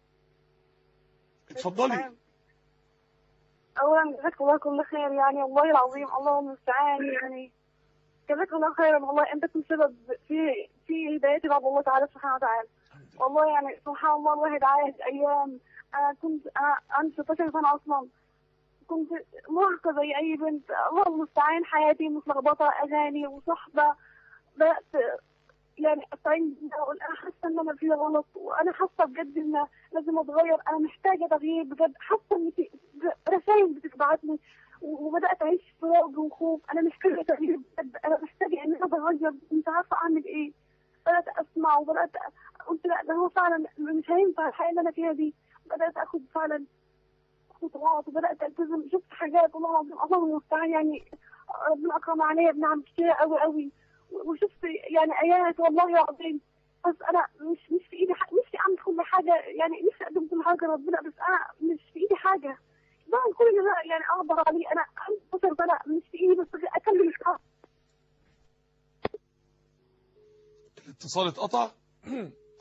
اتفضلي. اولا جزاك الله كل خير، يعني والله العظيم الله المستعان، يعني جزاك الله خيرا والله. انت كنت سبب في هدايتي بعد الله تعالى سبحانه وتعالى. والله يعني سبحان الله الواحد عايش ايام. انا عندي 16 سنه اصلا، كنت مراهقه زي اي بنت. الله المستعان حياتي متلخبطه، اغاني وصحبه. بدات يعني استعين اقول انا حاسه ان انا في غلط، وانا حاسه بجد ان لازم اتغير، انا محتاجه تغيير بجد. حاسه ان في رسائل بتتبعت لي وبدات اعيش في رعب وخوف. انا محتاجه تغيير بجد، انا محتاجه ان انا اتغير، مش عارفه اعمل ايه. بدات اسمع وبدات قلت لا ده هو فعلا مش هينفع الحياه اللي انا فيها دي. بدات اخد فعلا خطوات وبدات التزم. شفت حاجات والله العظيم الله المستعان، يعني ربنا اكرم عليا بنعم كتير قوي قوي. وشفت يعني ايات والله العظيم. بس انا مش في ايدي نفسي اعمل كل حاجه، يعني نفسي اقدم كل حاجه ربنا، بس انا مش في ايدي حاجه. بعمل كل اللي يعني اقدر عليه. انا عندي 12 سنه مش في ايدي بس اكمل الشهر. الاتصال اتقطع.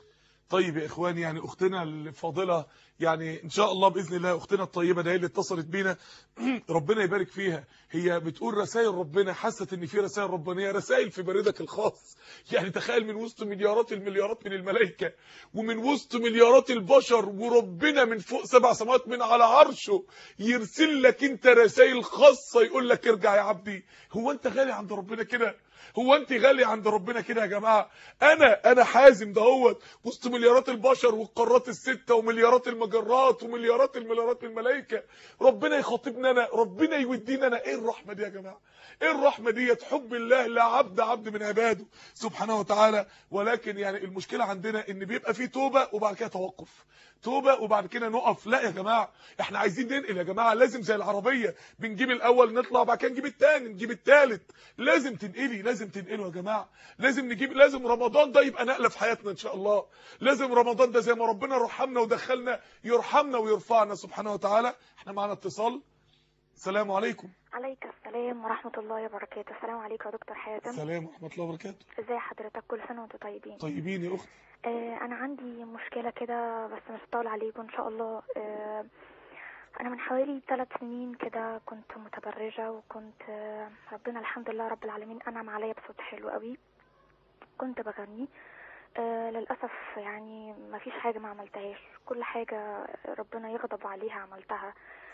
طيب يا اخواني، يعني اختنا الفاضله يعني ان شاء الله باذن الله اختنا الطيبه ده اللي اتصلت بينا ربنا يبارك فيها، هي بتقول رسائل ربنا، حست ان في رسائل ربانيه، رسائل في بريدك الخاص. يعني تخيل من وسط مليارات المليارات من الملائكه ومن وسط مليارات البشر، وربنا من فوق 7 سماوات من على عرشه يرسل لك انت رسائل خاصه يقول لك ارجع يا عبدي. هو انت غالي عند ربنا كده؟ هو انت غالي عند ربنا كده يا جماعه؟ انا حازم دهوت وسط مليارات البشر والقارات السته ومليارات المجرات ومليارات المليارات الملائكه، ربنا يخاطبنا انا، ربنا يودينا انا. ايه الرحمه دي يا جماعه؟ ايه الرحمه ديت؟ حب الله عبد من عباده سبحانه وتعالى. ولكن يعني المشكله عندنا ان بيبقى فيه توبه وبعد كده توقف، توبه وبعد كده نقف. لا يا جماعه، احنا عايزين ننقل يا جماعه، لازم زي العربيه بنجيب الاول نطلع وبعد كده نجيب الثاني نجيب الثالث. لازم تنقلي، لازم تنقلوا يا جماعه، لازم رمضان ده يبقى نقله في حياتنا ان شاء الله. لازم رمضان ده زي ما ربنا رحمنا ودخلنا يرحمنا ويرفعنا سبحانه وتعالى. احنا معانا اتصال. السلام عليكم. عليك السلام ورحمة الله وبركاته. السلام عليكم يا دكتور حازم. السلام ورحمة الله وبركاته. ازي حضرتك؟ كل سنة وانتم طيبين. طيبين يا اختي. انا عندي مشكلة كده بس مش هطول عليكم ان شاء الله. انا من حوالي 3 سنين كده كنت متبرجة، وكنت ربنا الحمد لله رب العالمين انعم عليا بصوت حلو قوي، كنت بغني. للأسف يعني ما فيش حاجة ما عملتهاش، كل حاجة ربنا يغضب عليها عملتها.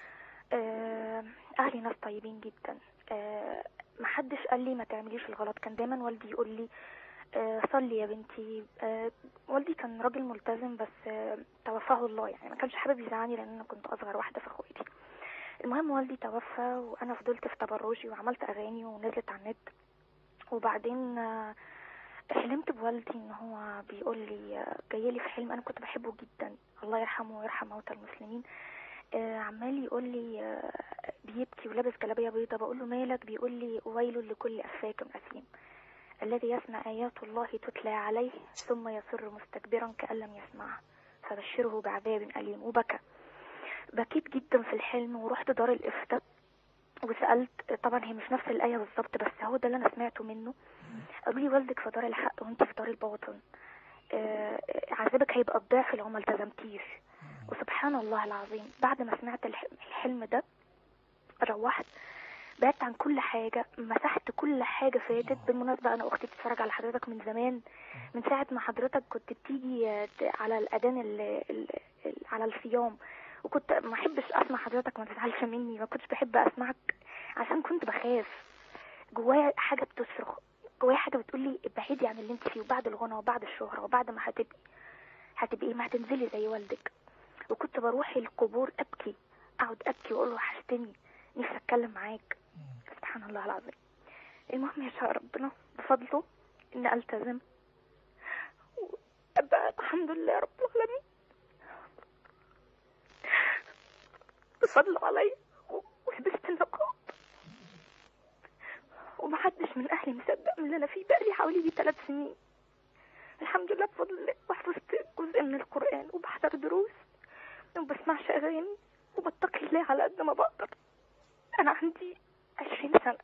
اهلي ناس طيبين جدا، محدش قال لي ما تعمليش الغلط. كان دايما والدي يقول لي صلي يا بنتي. والدي كان راجل ملتزم بس توفاه الله، يعني ما كانش حابب يزعلني لان انا كنت اصغر واحده في اخواتي. المهم والدي توفى وانا فضلت في تبرجي وعملت اغاني ونزلت على النت. وبعدين حلمت بوالدي ان هو بيقول لي، جايلي في حلم انا كنت بحبه جدا، الله يرحمه ويرحم موتى المسلمين. عمال يقول لي بيبكي ولابس جلابيه بيضاء. بقول له مالك؟ بيقول لي ويل لكل افاك اثيم الذي يسمع ايات الله تتلى عليه ثم يصر مستكبرا كأن لم يسمعها فبشره بعذاب اليم. وبكى، بكيت جدا في الحلم ورحت دار الافتاء وسالت. طبعا هي مش نفس الايه بالظبط بس هو ده اللي انا سمعته منه. قالوا لي والدك في دار الحق وانت في دار الباطل، عذابك هيبقى الضعف لو ما التزمتيش. وسبحان الله العظيم بعد ما سمعت الحلم ده روحت بعدت عن كل حاجة، مسحت كل حاجة فاتت. بالمناسبة أنا أختي بتتفرج على حضرتك من زمان، من ساعة ما حضرتك كنت بتيجي على الأذان على الصيام، وكنت ما أحبش أسمع حضرتك، ما تزعلش مني، ما كنتش بحب أسمعك عشان كنت بخاف. جوايا حاجة بتصرخ، جوايا حاجة بتقولي ابعدي عن اللي انت فيه، وبعد الغنى وبعد الشهرة وبعد ما هتبقي ما هتنزلي زي والدك. وكنت بروح القبور أبكي، أقعد أبكي وأقول له وحشتني، نفسي أتكلم معاك. سبحان الله العظيم. المهم يشاء ربنا بفضله إن ألتزم وأبقى الحمد لله رب العالمين بفضله علي، ولبست النقاب ومحدش من أهلي مصدق من اللي أنا فيه. بقالي حوالي 3 سنين الحمد لله بفضل الله، وحفظت جزء من القرآن وبحضر دروس وبسمعش أغاني وبتقي الله على قد ما بقدر. أنا عندي 20 سنة.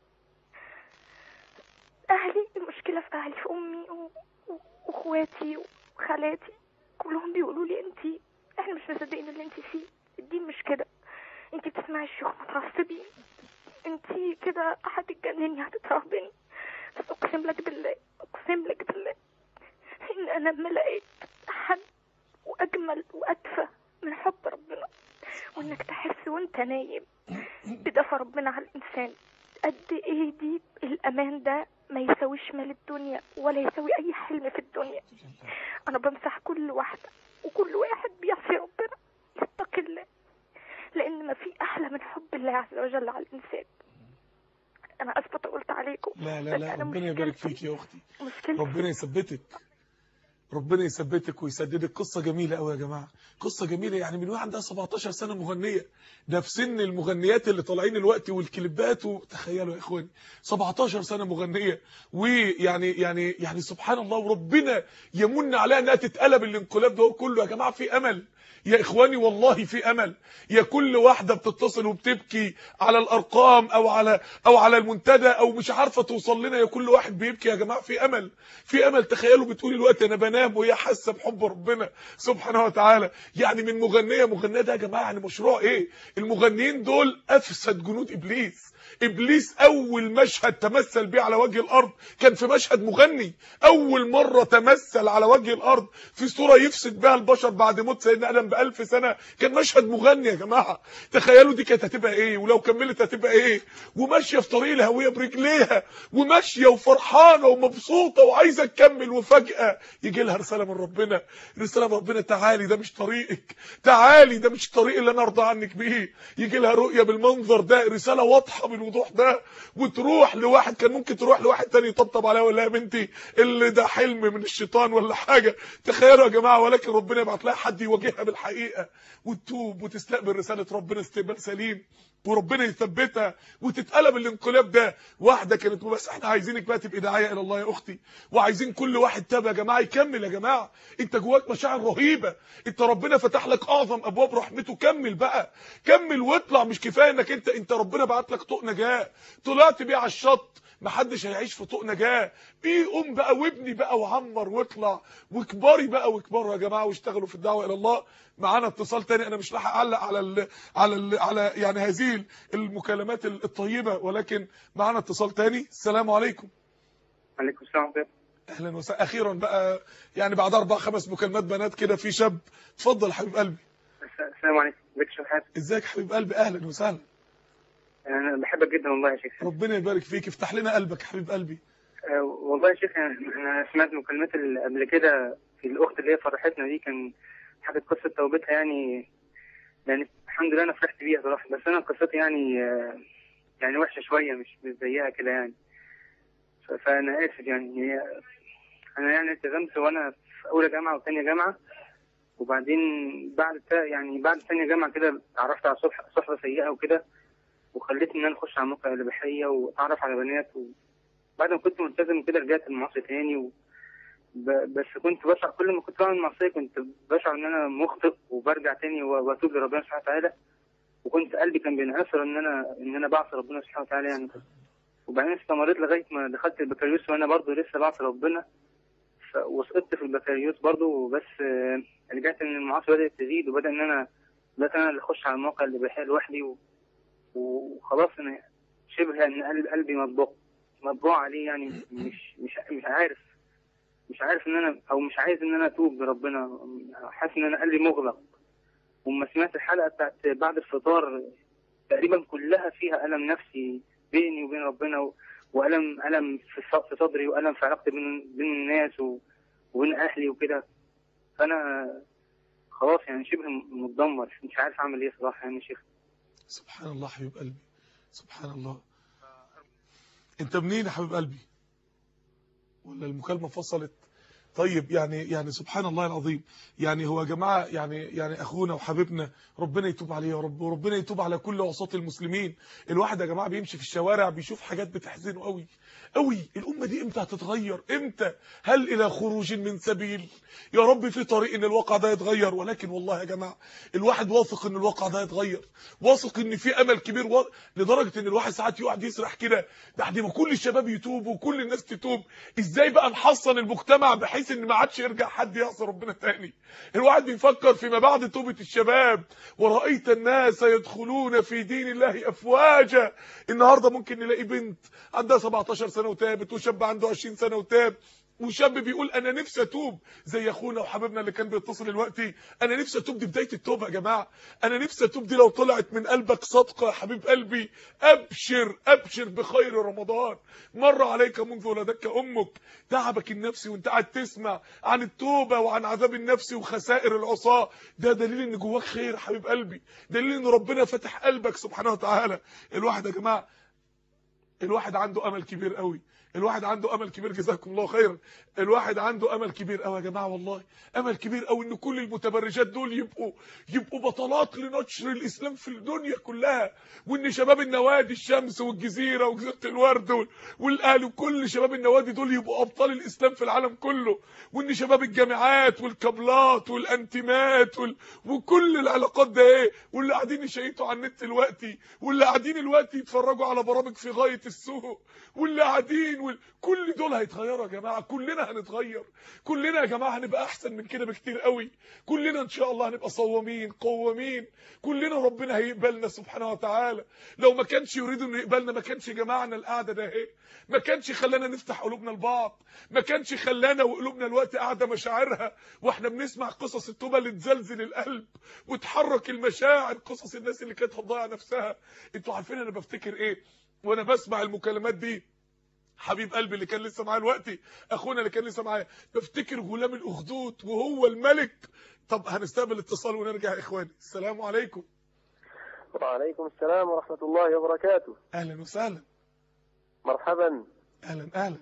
أهلي المشكلة في أهلي، في أمي وأخواتي وخالاتي، كلهم بيقولوا لي إحنا مش مصدقين اللي أنت فيه، الدين مش كده، أنت بتسمعي الشيوخ متعصبين، أنت كده هتتجنني هتترهبني. بس أقسم لك بالله إن أنا ما لقيت أحد وأجمل وأدفى من حب ربنا، وإنك تحس وإنت نايم بدفى ربنا على الإنسان. قد إيه دي الأمان ده ما يساويش مال الدنيا ولا يساوي أي حلم في الدنيا. أنا بمسح كل واحدة وكل واحد بيعصي ربنا يتقي الله، لأن ما في أحلى من حب الله عز وجل على الإنسان. أنا أثبت قلت عليكم. لا ربنا يبارك فيك يا أختي، ربنا يثبتك ويسددك. قصة جميلة قوي يا جماعة، قصة جميلة. يعني من واحد عندها 17 سنة مغنية، ده في سن المغنيات اللي طالعين الوقت والكليبات، وتخيلوا يا اخواني 17 سنة مغنية، ويعني سبحان الله، وربنا يمن عليها انها تتقلب الانقلاب ده كله. يا جماعة في امل، يا اخواني والله في امل. يا كل واحده بتتصل وبتبكي على الارقام او على المنتدى او مش عارفه توصل لنا، يا كل واحد بيبكي يا جماعه في امل، في امل. تخيلوا بتقولي الوقت انا بنام وهي حاسه بحب ربنا سبحانه وتعالى. يعني من مغنيه ده يا جماعه يعني مشروع ايه؟ المغنيين دول افسد جنود ابليس. ابليس اول مشهد تمثل بيه على وجه الارض كان في مشهد مغني. اول مره تمثل على وجه الارض في صوره يفسد بها البشر بعد موت سيدنا ادم ب1000 سنه كان مشهد مغني يا جماعه. تخيلوا دي كانت هتبقى ايه، ولو كملت هتبقى ايه. وماشيه في طريق الهويه برجليها وماشيه وفرحانه ومبسوطه وعايزه تكمل، وفجاه يجي لها رساله من ربنا. رساله من ربنا: تعالي ده مش طريقك، تعالي ده مش الطريق اللي انا ارضى عنك بيه. يجي لها رؤيه بالمنظر ده، رساله واضحه بالوضوح ده، وتروح لواحد كان ممكن تروح لواحد تاني يطبطب عليها ولا يا بنتي اللي ده حلم من الشيطان ولا حاجه. تخيلوا يا جماعه، ولكن ربنا يبعت لها حد يواجهها بالحقيقه وتتوب وتستقبل رساله ربنا استقبال سليم، وربنا يثبتها وتتقلب الانقلاب ده. واحده كانت بس احنا عايزينك بقى تبقي داعيه الى الله يا اختي، وعايزين كل واحد تاب يا جماعه يكمل. يا جماعه انت جواك مشاعر رهيبه، انت ربنا فتح لك اعظم ابواب رحمته، كمل بقى، كمل واطلع. مش كفايه انك انت ربنا بعت لك طوق نجاه طلعت بيه على الشط، محدش هيعيش في طوق نجاه بيه. قوم بقى وابني بقى وعمر واطلع وكباري بقى، وكبروا يا جماعه واشتغلوا في الدعوه الى الله. معانا اتصال تاني، انا مش لاحق اعلق على يعني هذه المكالمات الطيبه، ولكن معانا اتصال تاني. السلام عليكم. عليكم السلام. اهلا وسهلا. اخيرا بقى يعني بعد 4-5 مكالمات بنات كده في شاب. اتفضل يا حبيب قلبي. السلام عليكم. ازيك يا شباب؟ ازيك يا حبيب قلبي؟ اهلا وسهلا. انا بحبك جدا والله يا شيخ. ربنا يبارك فيك، افتح لنا قلبك يا حبيب قلبي. والله يا شيخ انا سمعت المكالمات اللي قبل كده في الاخت اللي هي فرحتنا دي، كان حكت قصه توبتها يعني الحمد لله انا فرحت بيها صراحه. بس انا قصتي يعني وحشه شويه، مش زيها كده يعني. فانا اسف يعني. انا يعني التزمت وانا في اولى جامعه وثانيه جامعه، وبعدين بعد ثانيه جامعه كده اتعرفت على صحبه سيئه وكده، وخلتني ان انا اخش على المواقع الاباحيه واتعرف على بنات. وبعد ما كنت ملتزم كده رجعت المعصيه تاني بس كنت بشعر كل ما كنت بعمل معصيه كنت بشعر ان انا مخطئ، وبرجع تاني واتوب لربنا سبحانه وتعالى. وكنت قلبي كان بينعصر ان انا بعصي ربنا سبحانه وتعالى يعني. وبعدين استمريت لغايه ما دخلت البكالوريوس وانا برضه لسه بعصي ربنا، وسقطت في البكالوريوس برضه. بس رجعت ان المعاصي بدات تزيد، وبدا ان انا اللي اخش على المواقع الاباحيه لوحدي، وخلاص انا شبه ان قلبي مطبوع عليه يعني. مش عارف ان انا، او مش عايز ان انا اتوب لربنا. حاسس ان انا قلبي مغلق. وما سمعت الحلقه بتاعت بعد الفطار تقريبا كلها فيها الم نفسي بيني وبين ربنا، والم في صدري، والم في علاقتي بين الناس وبين اهلي وكده. فانا خلاص يعني شبه متدمر، مش عارف اعمل ايه صراحه يعني يا شيخ. سبحان الله حبيب قلبي، سبحان الله. انت منين يا حبيب قلبي؟ ولا المكالمه فصلت؟ طيب يعني سبحان الله العظيم. يعني هو يا جماعه يعني اخونا وحبيبنا ربنا يتوب عليه يا رب، وربنا يتوب على كل عصاة المسلمين. الواحد يا جماعه بيمشي في الشوارع بيشوف حاجات بتحزنه قوي قوي. الامه دي امتى هتتغير؟ امتى؟ هل الى خروج من سبيل؟ يا رب في طريق ان الواقع ده يتغير. ولكن والله يا جماعه الواحد واثق ان الواقع ده يتغير، واثق ان في امل كبير لدرجه ان الواحد ساعات يقعد يسرح كده بعد ما كل الشباب يتوبوا وكل الناس تتوب، ازاي بقى نحصن المجتمع بحيث ان ما عادش يرجع حد يعصي ربنا تاني. الواحد بيفكر فيما بعد توبه الشباب. ورأيت الناس يدخلون في دين الله افواجا. النهارده ممكن نلاقي بنت عندها 17 سنه وتابت، وشاب عنده 20 سنه وتاب، وشاب بيقول انا نفسي اتوب زي اخونا وحبيبنا اللي كان بيتصل دلوقتي. انا نفسي اتوب. دي بدايه التوبه يا جماعه. انا نفسي اتوب دي لو طلعت من قلبك صادقه يا حبيب قلبي، ابشر ابشر بخير رمضان مر عليك منذ ولدتك امك. تعبك النفسي وانت قاعد تسمع عن التوبه وعن عذاب النفس وخسائر العصاه، ده دليل ان جواك خير يا حبيب قلبي، دليل ان ربنا فتح قلبك سبحانه وتعالى. الواحد يا جماعه الواحد عنده امل كبير قوي، الواحد عنده امل كبير، جزاكم الله خيرا. الواحد عنده امل كبير قوي يا جماعه، والله امل كبير قوي ان كل المتبرجات دول يبقوا بطلات لنشر الاسلام في الدنيا كلها، وان شباب النوادي الشمس والجزيره وجزيره الورد والاهلي وكل شباب النوادي دول يبقوا ابطال الاسلام في العالم كله، وان شباب الجامعات والكابلات والانتمات وكل العلاقات ده ايه، واللي قاعدين يشيطوا على النت دلوقتي، واللي قاعدين دلوقتي يتفرجوا على برامج في غايه السوء، واللي قاعدين كل دول هيتغيروا يا جماعه، كلنا هنتغير، كلنا يا جماعه هنبقى احسن من كده بكتير قوي، كلنا ان شاء الله هنبقى صوامين قوامين، كلنا ربنا هيقبلنا سبحانه وتعالى. لو ما كانش يريد انه يقبلنا ما كانش جماعنا القعده ده اهي، ما كانش خلانا نفتح قلوبنا لبعض، ما كانش خلانا وقلوبنا الوقت قاعده مشاعرها واحنا بنسمع قصص التوبه اللي تزلزل القلب وتحرك المشاعر، قصص الناس اللي كانت هتضيع نفسها. انتوا عارفين انا بفتكر ايه وانا بسمع المكالمات دي؟ حبيب قلبي اللي كان لسه معايا دلوقتي، اخونا اللي كان لسه معايا، بفتكر غلام الاخدود وهو الملك. طب هنستقبل اتصال ونرجع يا اخواني. السلام عليكم. وعليكم السلام ورحمة الله وبركاته. اهلا وسهلا. مرحبا. اهلا اهلا.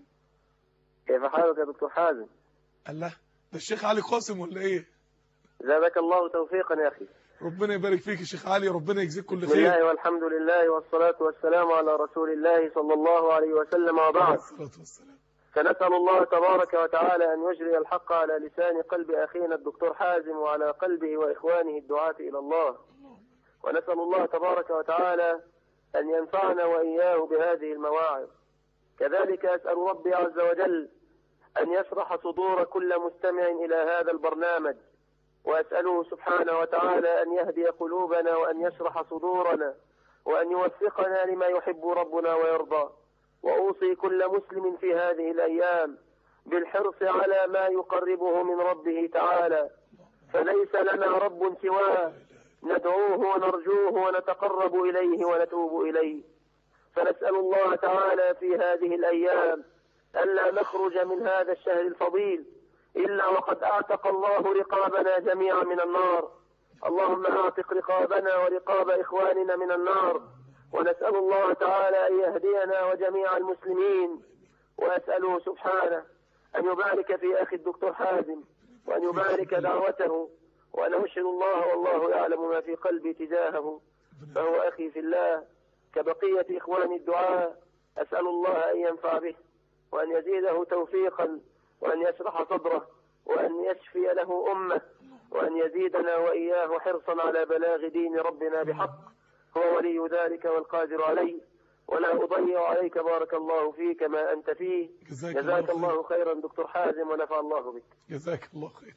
كيف حالك يا دكتور حازم؟ الله، ده الشيخ علي قاسم ولا ايه؟ زادك الله توفيقا يا اخي. ربنا يبارك فيك يا شيخ علي، ربنا يجزيك كل خير. بسم الله والحمد لله والصلاة والسلام على رسول الله صلى الله عليه وسلم، وبعد. الصلاة والسلام. فنسأل الله تبارك وتعالى أن يجري الحق على لسان قلب أخينا الدكتور حازم وعلى قلبه وإخوانه الدعاة إلى الله، ونسأل الله تبارك وتعالى أن ينفعنا وإياه بهذه المواعظ. كذلك أسأل ربي عز وجل أن يشرح صدور كل مستمع إلى هذا البرنامج، وأسأله سبحانه وتعالى أن يهدي قلوبنا وأن يشرح صدورنا وأن يوفقنا لما يحب ربنا ويرضى. وأوصي كل مسلم في هذه الأيام بالحرص على ما يقربه من ربه تعالى، فليس لنا رب سواه ندعوه ونرجوه ونتقرب إليه ونتوب إليه. فنسأل الله تعالى في هذه الأيام ألا نخرج من هذا الشهر الفضيل إلا وقد أعتق الله رقابنا جميعا من النار. اللهم أعتق رقابنا ورقاب إخواننا من النار، ونسأل الله تعالى أن يهدينا وجميع المسلمين، وأسأله سبحانه أن يبارك في أخي الدكتور حازم وأن يبارك دعوته، وأنا أشهد الله والله يعلم ما في قلبي تجاهه، فهو أخي في الله كبقية إخواني الدعاء. أسأل الله أن ينفع به وأن يزيده توفيقا وأن يشرح صدره وأن يشفي له أمه وأن يزيدنا وإياه حرصا على بلاغ دين ربنا بحق، هو ولي ذلك والقادر عليه. ولا أضيع عليك بارك الله فيك ما أنت فيه. جزاك الله خيرا دكتور حازم ونفع الله بك. جزاك الله خير.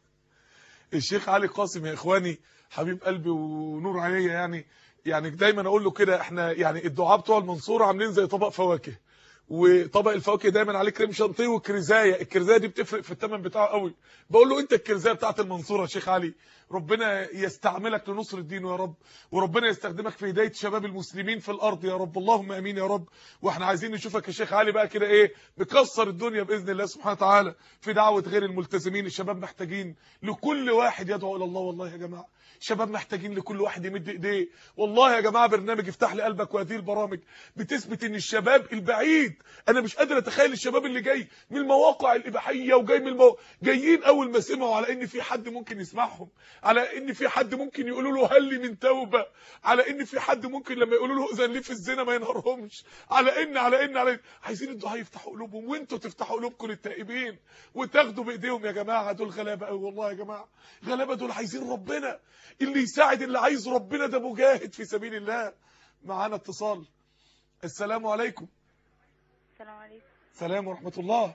الشيخ علي قاسم يا إخواني حبيب قلبي ونور عينيا، يعني دايما أقول له كده، احنا يعني الدعاء بتوع المنصورة عاملين زي طبق فواكه، وطبق الفواكه دايما عليه كريم شانتيه وكريزايه، الكريزايه دي بتفرق في الثمن بتاعه قوي. بقول له انت الكريزايه بتاعت المنصوره يا شيخ علي، ربنا يستعملك لنصر الدين يا رب، وربنا يستخدمك في هدايه شباب المسلمين في الارض يا رب، اللهم امين يا رب. واحنا عايزين نشوفك يا شيخ علي بقى كده ايه، بكسر الدنيا باذن الله سبحانه وتعالى في دعوه غير الملتزمين. الشباب محتاجين لكل واحد يدعو الى الله، والله يا جماعه شباب محتاجين لكل واحد يمد ايديه. والله يا جماعه برنامج افتح لي قلبك وهذه البرامج بتثبت ان الشباب البعيد، انا مش قادر اتخيل الشباب اللي جاي من المواقع الاباحيه وجاي من جايين اول ما سمعوا على ان في حد ممكن يسمعهم، على ان في حد ممكن يقولوا له هل لي من توبه، على ان في حد ممكن لما يقولوا له اذن لي في الزنا ما ينهارهمش، على ان عايزين الدعاء يفتحوا قلوبهم، وانتوا تفتحوا قلوبكم للتائبين وتاخدوا بايديهم يا جماعه. دول غلابه قوي والله يا جماعه، غلابه، دول عايزين ربنا، اللي يساعد اللي عايز ربنا ده مجاهد في سبيل الله. معانا اتصال. السلام عليكم. السلام عليكم. السلام ورحمة الله.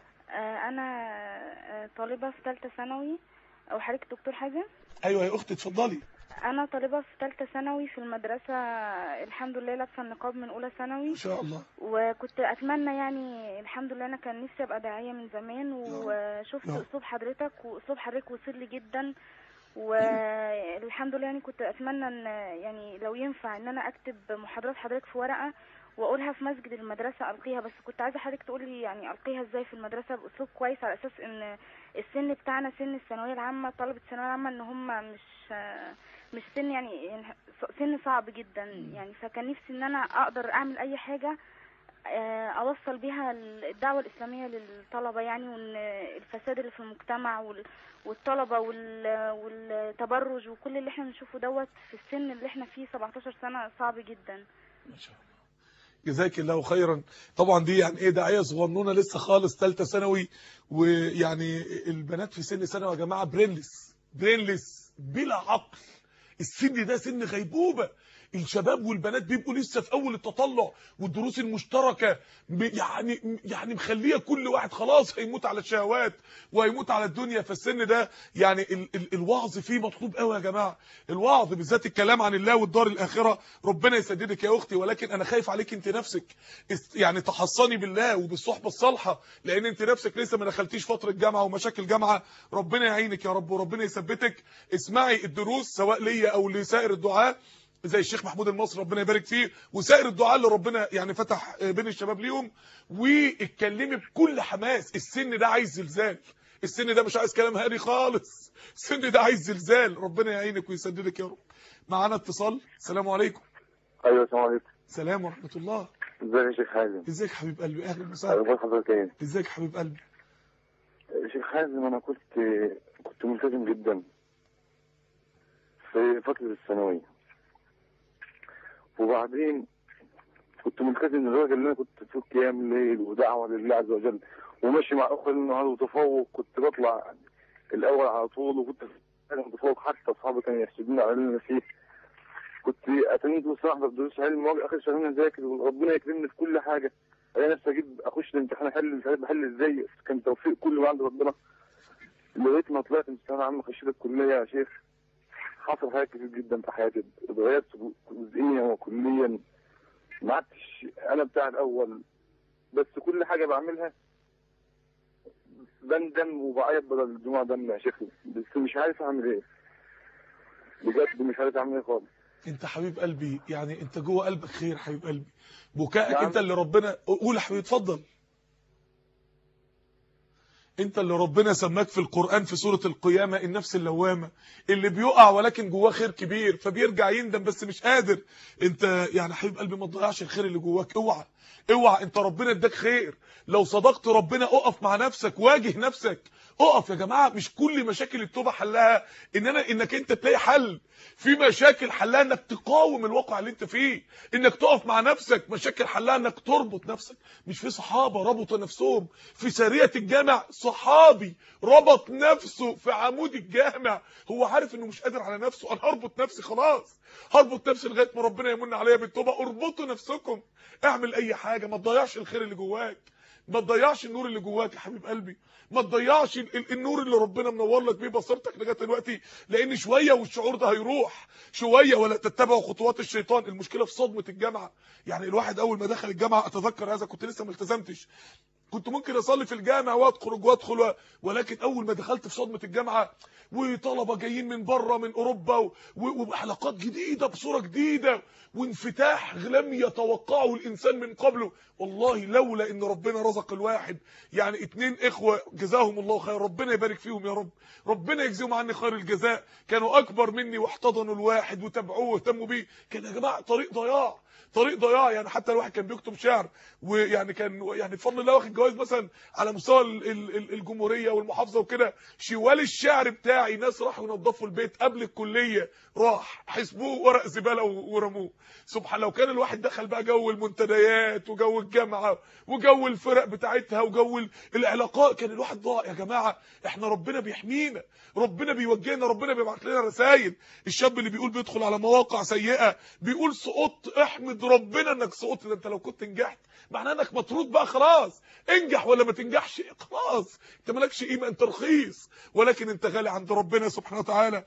أنا طالبة في ثالثة ثانوي. وحضرتك دكتور حازم؟ أيوة يا أختي اتفضلي. أنا طالبة في ثالثة ثانوي في المدرسة، الحمد لله لابسة النقاب من أولى ثانوي إن شاء الله. وكنت أتمنى يعني الحمد لله، أنا كان نفسي أبقى داعية من زمان، وشفت أسلوب حضرتك وأسلوب حضرتك وصل لي جدا، والحمد لله يعني كنت أتمنى إن يعني لو ينفع إن أنا أكتب محاضرات حضرتك في ورقة واقولها في مسجد المدرسه القيها، بس كنت عايزه حضرتك تقول لي يعني القيها ازاي في المدرسه باسلوب كويس، على اساس ان السن بتاعنا سن الثانويه العامه، طلبه الثانويه العامه ان هم مش سن يعني سن صعب جدا يعني، فكان نفسي ان انا اقدر اعمل اي حاجه اوصل بيها الدعوة الاسلامية للطلبة يعني، وان الفساد اللي في المجتمع والطلبة والتبرج وكل اللي احنا بنشوفه دوت في السن اللي احنا فيه 17 سنة صعب جدا. ما شاء الله، جزاك الله خيرا. طبعا دي يعني ايه داعيه صغنونه لسه خالص ثالثه ثانوي، ويعني البنات في سن ثانوي يا جماعه برينلس بلا عقل. السن ده سن غيبوبه. الشباب والبنات بيبقوا لسه في اول التطلع، والدروس المشتركه يعني مخليه كل واحد خلاص هيموت على الشهوات وهيموت على الدنيا. فالسن ده يعني الوعظ فيه مطلوب قوي يا جماعه. الوعظ بالذات الكلام عن الله والدار الاخره. ربنا يسددك يا اختي، ولكن انا خايف عليك انت نفسك. يعني تحصني بالله وبالصحبه الصالحه، لان انت نفسك لسه ما دخلتيش فتره جامعه ومشاكل جامعه. ربنا يعينك يا رب وربنا يثبتك. اسمعي الدروس سواء ليا او لسائر الدعاء زي الشيخ محمود المصري ربنا يبارك فيه، وسائر الدعاء اللي ربنا يعني فتح بين الشباب ليهم، واتكلمي بكل حماس. السن ده عايز زلزال، السن ده مش عايز كلام هادي خالص، السن ده عايز زلزال. ربنا يعينك ويسددك يا رب. معانا اتصال. السلام عليكم. ايوه السلام عليكم. السلام ورحمه الله. ازيك يا شيخ حازم؟ ازيك يا حبيب قلبي؟ اهلا وسهلا. اخبار حضرتك ايه؟ ازيك يا حبيب قلبي؟ شيخ حازم، انا كنت ملتزم جدا في فتره الثانويه، وبعدين كنت ملتزم لدرجه ان انا كنت في قيام ليل ودعوه لله عز وجل، وماشي مع اخواني النهار وتفوق. كنت بطلع الاول على طول، وكنت متفوق، حتى اصحابي كانوا يحسدوني على اللي انا فيه. كنت اتمنى بصراحه احضر دروس علم واجي اخر سنه اذاكر، وربنا يكرمني في كل حاجه. انا نفسي اخش الامتحان احل، مش عارف احل ازاي، كان توفيق كله عند ربنا. لغايه ما طلعت من الثانويه العامه خشيت الكليه يا شيخ، حصل حاجات كتير جدا في حياتي، اتغيرت جزئيا وكليا. ما عدتش انا بتاع الاول، بس كل حاجه بعملها بندم وبعيط بدل دموع دم يا شيخ، بس مش عارف اعمل ايه بجد، مش عارف اعمل ايه خالص. انت حبيب قلبي، يعني انت جوه قلبك خير حبيب قلبي. بكائك انت اللي ربنا. قول يا حبيبي اتفضل. انت اللي ربنا سماك في القرآن في سورة القيامة النفس اللوامة، اللي بيقع ولكن جواه خير كبير فبيرجع يندم بس مش قادر. انت يعني حبيب قلبي ما تضيعش الخير اللي جواك. اوعى انت ربنا اداك خير. لو صدقت ربنا اقف مع نفسك، واجه نفسك، اقف يا جماعه. مش كل مشاكل التوبه حلها انك انت تلاقي حل. في مشاكل حلها انك تقاوم الواقع اللي انت فيه، انك تقف مع نفسك. مشاكل حلها انك تربط نفسك. مش في صحابه ربطوا نفسهم في ساريه الجامع؟ صحابي ربط نفسه في عمود الجامع، هو عارف انه مش قادر على نفسه. انا هربط نفسي خلاص، هربط نفسي لغايه ما ربنا يمن عليا بالتوبه. اربطوا نفسكم، اعمل اي حاجه، ما تضيعش الخير اللي جواك، ما تضيعش النور اللي جواك يا حبيب قلبي، ما تضيعش النور اللي ربنا منور لك بيه بصيرتك لغايه دلوقتي. لان شويه والشعور ده هيروح، شويه ولا تتبعوا خطوات الشيطان. المشكله في صدمه الجامعه. يعني الواحد اول ما دخل الجامعه، اتذكر هذا كنت لسه ما التزمتش، كنت ممكن اصلي في الجامع وادخل، ولكن اول ما دخلت في صدمه الجامعه وطلبه جايين من بره من اوروبا وحلقات جديده بصوره جديده وانفتاح لم يتوقعه الانسان من قبله، والله لولا ان ربنا رزق الواحد يعني 2 اخوه جزاهم الله خير، ربنا يبارك فيهم يا رب، ربنا يجزيهم عني خير الجزاء، كانوا اكبر مني واحتضنوا الواحد وتابعوه واهتموا بيه. كان يا جماعه طريق ضياع. يعني حتى الواحد كان بيكتب شعر، ويعني كان يعني بفضل الله واخد جوائز مثلا على مستوى الجمهوريه والمحافظه وكده. شوال الشعر بتاعي ناس راحوا ينظفوا البيت قبل الكليه، راح حسبوه ورق زباله ورموه. سبحان الله. لو كان الواحد دخل بقى جو المنتديات وجو الجامعه وجو الفرق بتاعتها وجو العلاقات، كان الواحد ضاع يا جماعه. احنا ربنا بيحمينا، ربنا بيوجهنا، ربنا بيبعت لنا رسائل. الشاب اللي بيقول بيدخل على مواقع سيئه بيقول سقطت، احمد ربنا انك سقطت. ده انت لو كنت نجحت معناه انك مطرود بقى خلاص. انجح ولا ما تنجحش خلاص، انت مالكش قيمه، انت رخيص، ولكن انت غالي عند ربنا سبحانه وتعالى.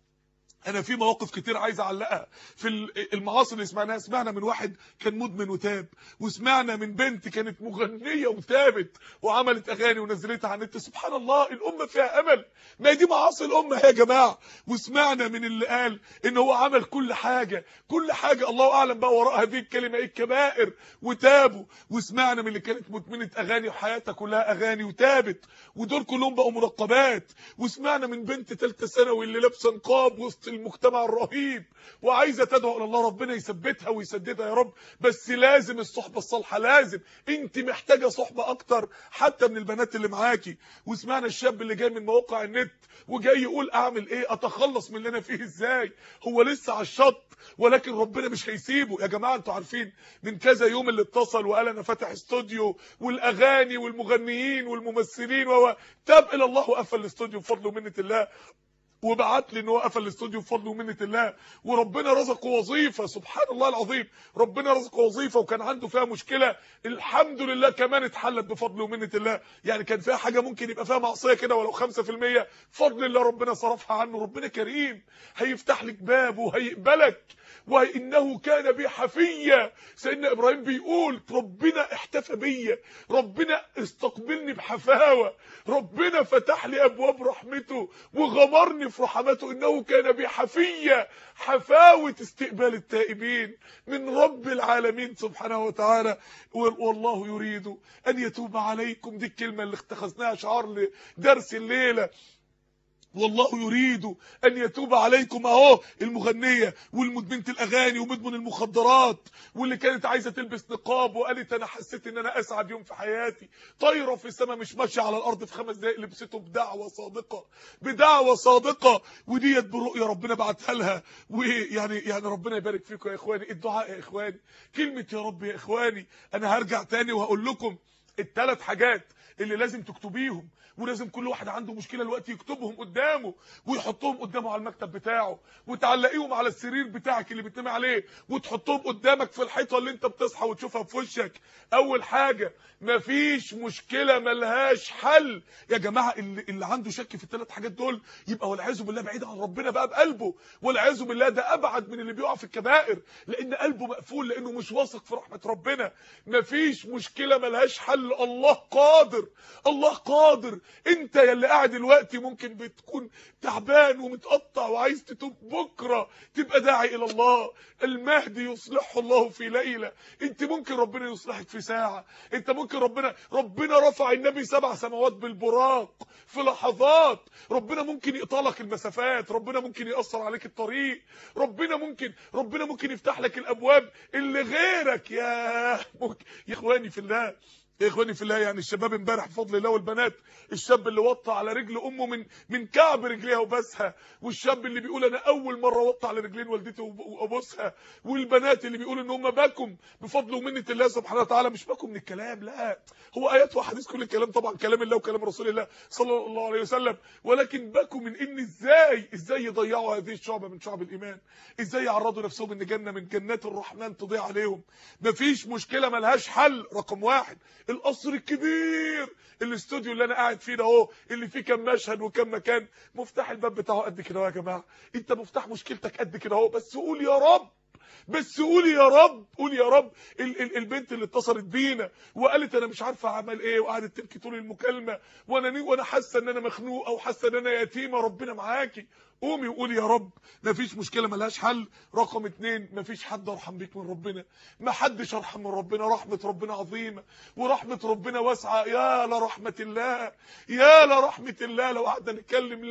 انا في مواقف كتير عايز اعلقها في المعاصي اللي سمعنا من واحد كان مدمن وتاب، وسمعنا من بنت كانت مغنيه وتابت وعملت اغاني ونزلتها على النت. سبحان الله، الامه فيها امل، ما هي دي معاصي الامه يا جماعه. وسمعنا من اللي قال ان هو عمل كل حاجه الله اعلم بقى وراء هذه الكلمه ايه، الكبائر، وتابوا. وسمعنا من اللي كانت مدمنه اغاني وحياتها كلها اغاني وتابت، ودول كلهم بقوا منقبات. وسمعنا من بنت ثالثه ثانوي اللي لابسه نقاب وسط المجتمع الرهيب وعايزه تدعو الى الله، ربنا يثبتها ويسددها يا رب. بس لازم الصحبه الصالحه، لازم انت محتاجه صحبه اكتر حتى من البنات اللي معاكي. وسمعنا الشاب اللي جاي من مواقع النت وجاي يقول اعمل ايه، اتخلص من اللي انا فيه ازاي، هو لسه على الشط ولكن ربنا مش هيسيبه. يا جماعه انتوا عارفين من كذا يوم اللي اتصل وقال انا فاتح استوديو والاغاني والمغنيين والممثلين تاب الى الله وقفل الاستوديو بفضل ومنه الله، وبعت لي ان هو قفل الاستوديو بفضل ومنه الله، وربنا رزقه وظيفه. سبحان الله العظيم، ربنا رزقه وظيفه وكان عنده فيها مشكله الحمد لله كمان اتحلت بفضل ومنه الله. يعني كان فيها حاجه ممكن يبقى فيها معصيه كده ولو 5%، بفضل الله ربنا صرفها عنه. ربنا كريم هيفتح لك باب وهيقبلك، وانه كان بي حفيا. سيدنا ابراهيم بيقول ربنا احتفى بيا، ربنا استقبلني بحفاوه، ربنا فتح لي ابواب رحمته وغمرني في رحمته، انه كان بي حفيا. حفاوه استقبال التائبين من رب العالمين سبحانه وتعالى. والله يريد ان يتوب عليكم، دي الكلمه اللي اتخذناها شعار لدرس الليله. والله يريد ان يتوب عليكم. اهو المغنيه والمدمنه الاغاني ومدمن المخدرات واللي كانت عايزه تلبس نقاب وقالت انا حسيت ان انا اسعد يوم في حياتي، طايره في السماء مش ماشيه على الارض في 5 دقائق، لبسته بدعوه صادقه، بدعوه صادقه، وديت برؤيه ربنا بعتها لها. ويعني ربنا يبارك فيكم يا اخواني. الدعاء يا اخواني، كلمه يا رب يا اخواني. انا هرجع تاني وهقول لكم ال3 حاجات اللي لازم تكتبيهم، ولازم كل واحد عنده مشكله دلوقتي يكتبهم قدامه ويحطهم قدامه على المكتب بتاعه، وتعلقيهم على السرير بتاعك اللي بتنام عليه، وتحطهم قدامك في الحيطه اللي انت بتصحى وتشوفها في وشك. اول حاجه، مفيش مشكله ملهاش حل. يا جماعه اللي عنده شك في ال3 حاجات دول يبقى والعياذ بالله بعيد عن ربنا بقى بقلبه، والعياذ بالله ده ابعد من اللي بيقع في الكبائر، لان قلبه مقفول، لانه مش واثق في رحمه ربنا. مفيش مشكله ملهاش حل، الله قادر، الله قادر. انت يا اللي قاعد دلوقتي ممكن بتكون تعبان ومتقطع وعايز تتوب، بكره تبقى داعي الى الله. المهدي يصلحه الله في ليله، انت ممكن ربنا يصلحك في ساعه. انت ممكن ربنا رفع النبي 7 سماوات بالبراق في لحظات. ربنا ممكن يقطع لك المسافات، ربنا ممكن يأثر عليك الطريق، ربنا ممكن يفتح لك الابواب اللي غيرك. يا اخواني في الله، يا اخواني في الله، يعني الشباب امبارح بفضل الله والبنات، الشاب اللي وطى على رجل امه من كعب رجليها وبسها، والشاب اللي بيقول انا اول مره وطى على رجلين والدتي وابوسها، والبنات اللي بيقولوا ان هم باكم بفضل ومنه الله سبحانه وتعالى. مش باكم من الكلام، لا، هو ايات واحاديث، كل الكلام طبعا كلام الله وكلام رسول الله صلى الله عليه وسلم، ولكن باكم من ان ازاي يضيعوا هذه الشعبه من شعب الايمان، ازاي يعرضوا نفسهم ان جنه من جنات الرحمن تضيع عليهم. مفيش مشكله ملهاش حل. رقم 1، القصر الكبير، الاستوديو اللي انا قاعد فيه ده اهو، اللي فيه كام مشهد وكام مكان، مفتاح الباب بتاعه قد كده اهو. يا جماعه انت مفتاح مشكلتك قد كده اهو، بس قول يا رب، بس قول يا رب، قول يا رب. البنت اللي اتصلت بينا وقالت انا مش عارفه اعمل ايه، وقعدت تبكي طول المكالمه، وانا حاسه ان انا مخنوقه وحاسه ان انا يتيمه، ربنا معاكي، قومي وقولي يا رب. مفيش مشكله ملهاش حل. رقم 2، مفيش حد ارحم بيك من ربنا، ما حدش ارحم من ربنا. رحمه ربنا عظيمه ورحمه ربنا واسعه. يا لرحمه الله، يا لرحمه الله. لو قعدنا نتكلم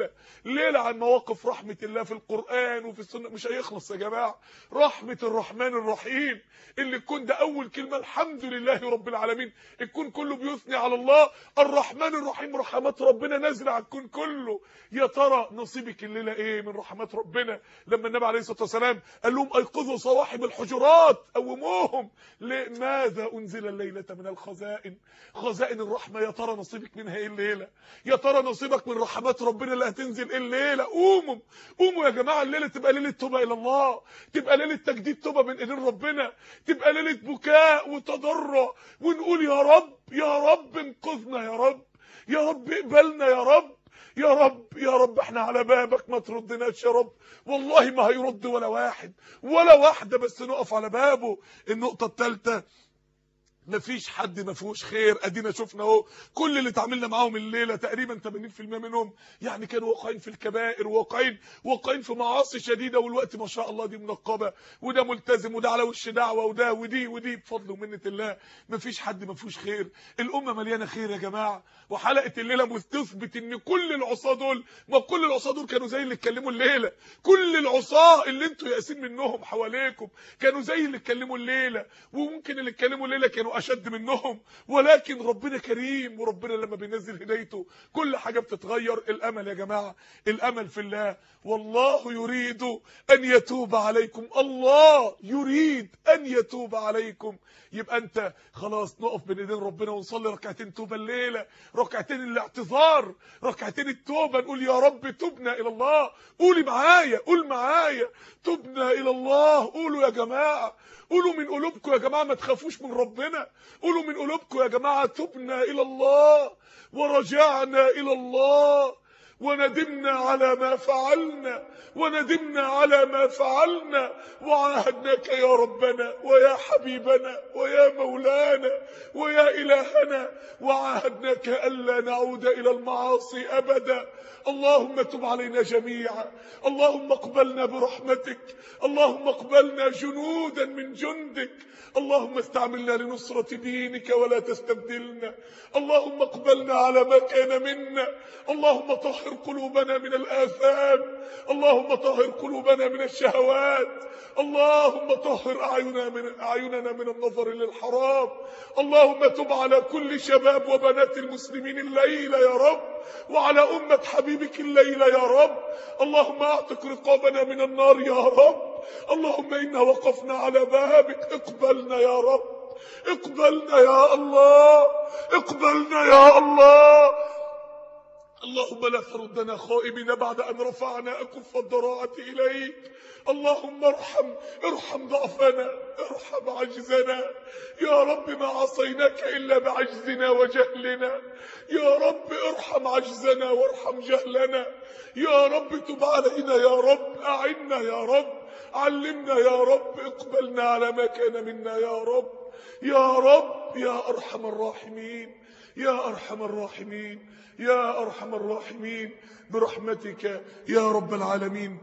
ليله عن مواقف رحمه الله في القران وفي السنه مش هيخلص يا جماعه. رحمه الرحمن الرحيم، اللي يكون ده اول كلمه الحمد لله رب العالمين، الكون كله بيثني على الله الرحمن الرحيم، رحمات ربنا نازله على الكون كله. يا ترى نصيبك الليله ايه من رحمات ربنا؟ لما النبي عليه الصلاه والسلام قال لهم ايقظوا صواحب الحجرات، قوموهم، لماذا انزل الليله من الخزائن، خزائن الرحمه. يا ترى نصيبك منها ايه الليله؟ يا ترى نصيبك من رحمات ربنا اللي هتنزل ايه الليله؟ قوموا يا جماعه، الليله تبقى ليله توبه الى الله، تبقى ليله تجديد توبه من ايدين ربنا، تبقى ليله بكاء وتضرع، ونقول يا رب، يا رب انقذنا، يا رب، يا رب اقبلنا، يا رب، يا رب، يا رب احنا على بابك ما تردناش يا رب. والله ما هيرد ولا واحد ولا واحده، بس نقف على بابه. النقطه الثالثه، مفيش حد ما فيهوش خير. ادينا شفنا اهو كل اللي اتعاملنا معاهم الليله تقريبا 80% منهم يعني كانوا واقعين في الكبائر، واقعين في معاصي شديده، والوقت ما شاء الله دي منقبه وده ملتزم وده على وش دعوه وده ودي بفضل ومنه الله. مفيش حد ما فيهوش خير. الامه مليانه خير يا جماعه. وحلقه الليله بتثبت ان كل العصاه دول، ما كل العصاه دول كانوا زي اللي اتكلموا الليله. كل العصاه اللي انتوا يائسين منهم حواليكم كانوا زي اللي اتكلموا الليله، وممكن اللي اتكلموا الليله كانوا اشد منهم، ولكن ربنا كريم، وربنا لما بينزل هدايته كل حاجه بتتغير. الامل يا جماعه، الامل في الله. والله يريد ان يتوب عليكم، الله يريد ان يتوب عليكم. يبقى انت خلاص نقف بين ايدين ربنا ونصلي ركعتين توبه الليله، ركعتين الاعتذار، ركعتين التوبه، نقول يا رب تبنا الى الله. قولي معايا، قول معايا، تبنا الى الله. قولوا يا جماعه، قولوا من قلوبكم يا جماعه، ما تخافوش من ربنا. قولوا من قلوبكم يا جماعه، تبنا الى الله ورجعنا الى الله وندمنا على ما فعلنا، وندمنا على ما فعلنا، وعاهدناك يا ربنا ويا حبيبنا ويا مولانا ويا إلهنا، وعاهدناك ألا نعود إلى المعاصي أبدا. اللهم تب علينا جميعا، اللهم اقبلنا برحمتك، اللهم اقبلنا جنودا من جندك، اللهم استعملنا لنصرة دينك ولا تستبدلنا، اللهم اقبلنا على ما كان منا، اللهم طهر قلوبنا من الآثام، اللهم طهر قلوبنا من الشهوات، اللهم طهر أعيننا من النظر للحرام. اللهم تب على كل شباب وبنات المسلمين الليلة يا رب، وعلى أمة حبيبك الليلة يا رب. اللهم اعتق رقابنا من النار يا رب. اللهم إنا وقفنا على بابك، اقبلنا يا رب، اقبلنا يا الله، اقبلنا يا الله. اللهم لا تردنا خائبين بعد أن رفعنا أكف الضراعة إليك. اللهم ارحم ضعفنا، ارحم عجزنا يا رب، ما عصيناك إلا بعجزنا وجهلنا. يا رب ارحم عجزنا وارحم جهلنا. يا رب تب علينا يا رب، أعنا يا رب، علمنا يا رب، اقبلنا على ما كان منا يا رب. يا رب يا أرحم الراحمين، يا أرحم الراحمين، يا أرحم الراحمين، برحمتك يا رب العالمين.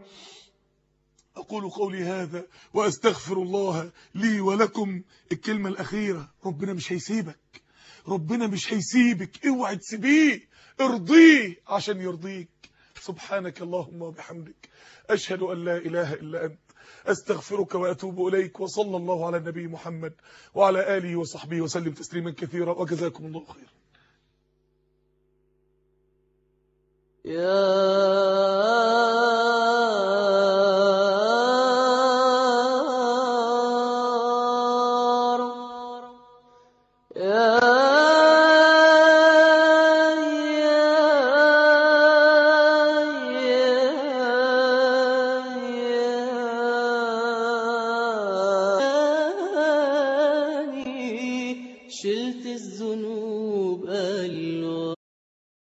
أقول قولي هذا وأستغفر الله لي ولكم. الكلمة الأخيرة، ربنا مش هيسيبك، ربنا مش هيسيبك، اوعي تسيبيه، ارضيه عشان يرضيك. سبحانك اللهم وبحمدك، أشهد أن لا إله إلا أنت، أستغفرك وأتوب إليك. وصلى الله على النبي محمد وعلى آله وصحبه وسلم تسليما كثيرا، وجزاكم الله خيرا. شلت الذنوب قال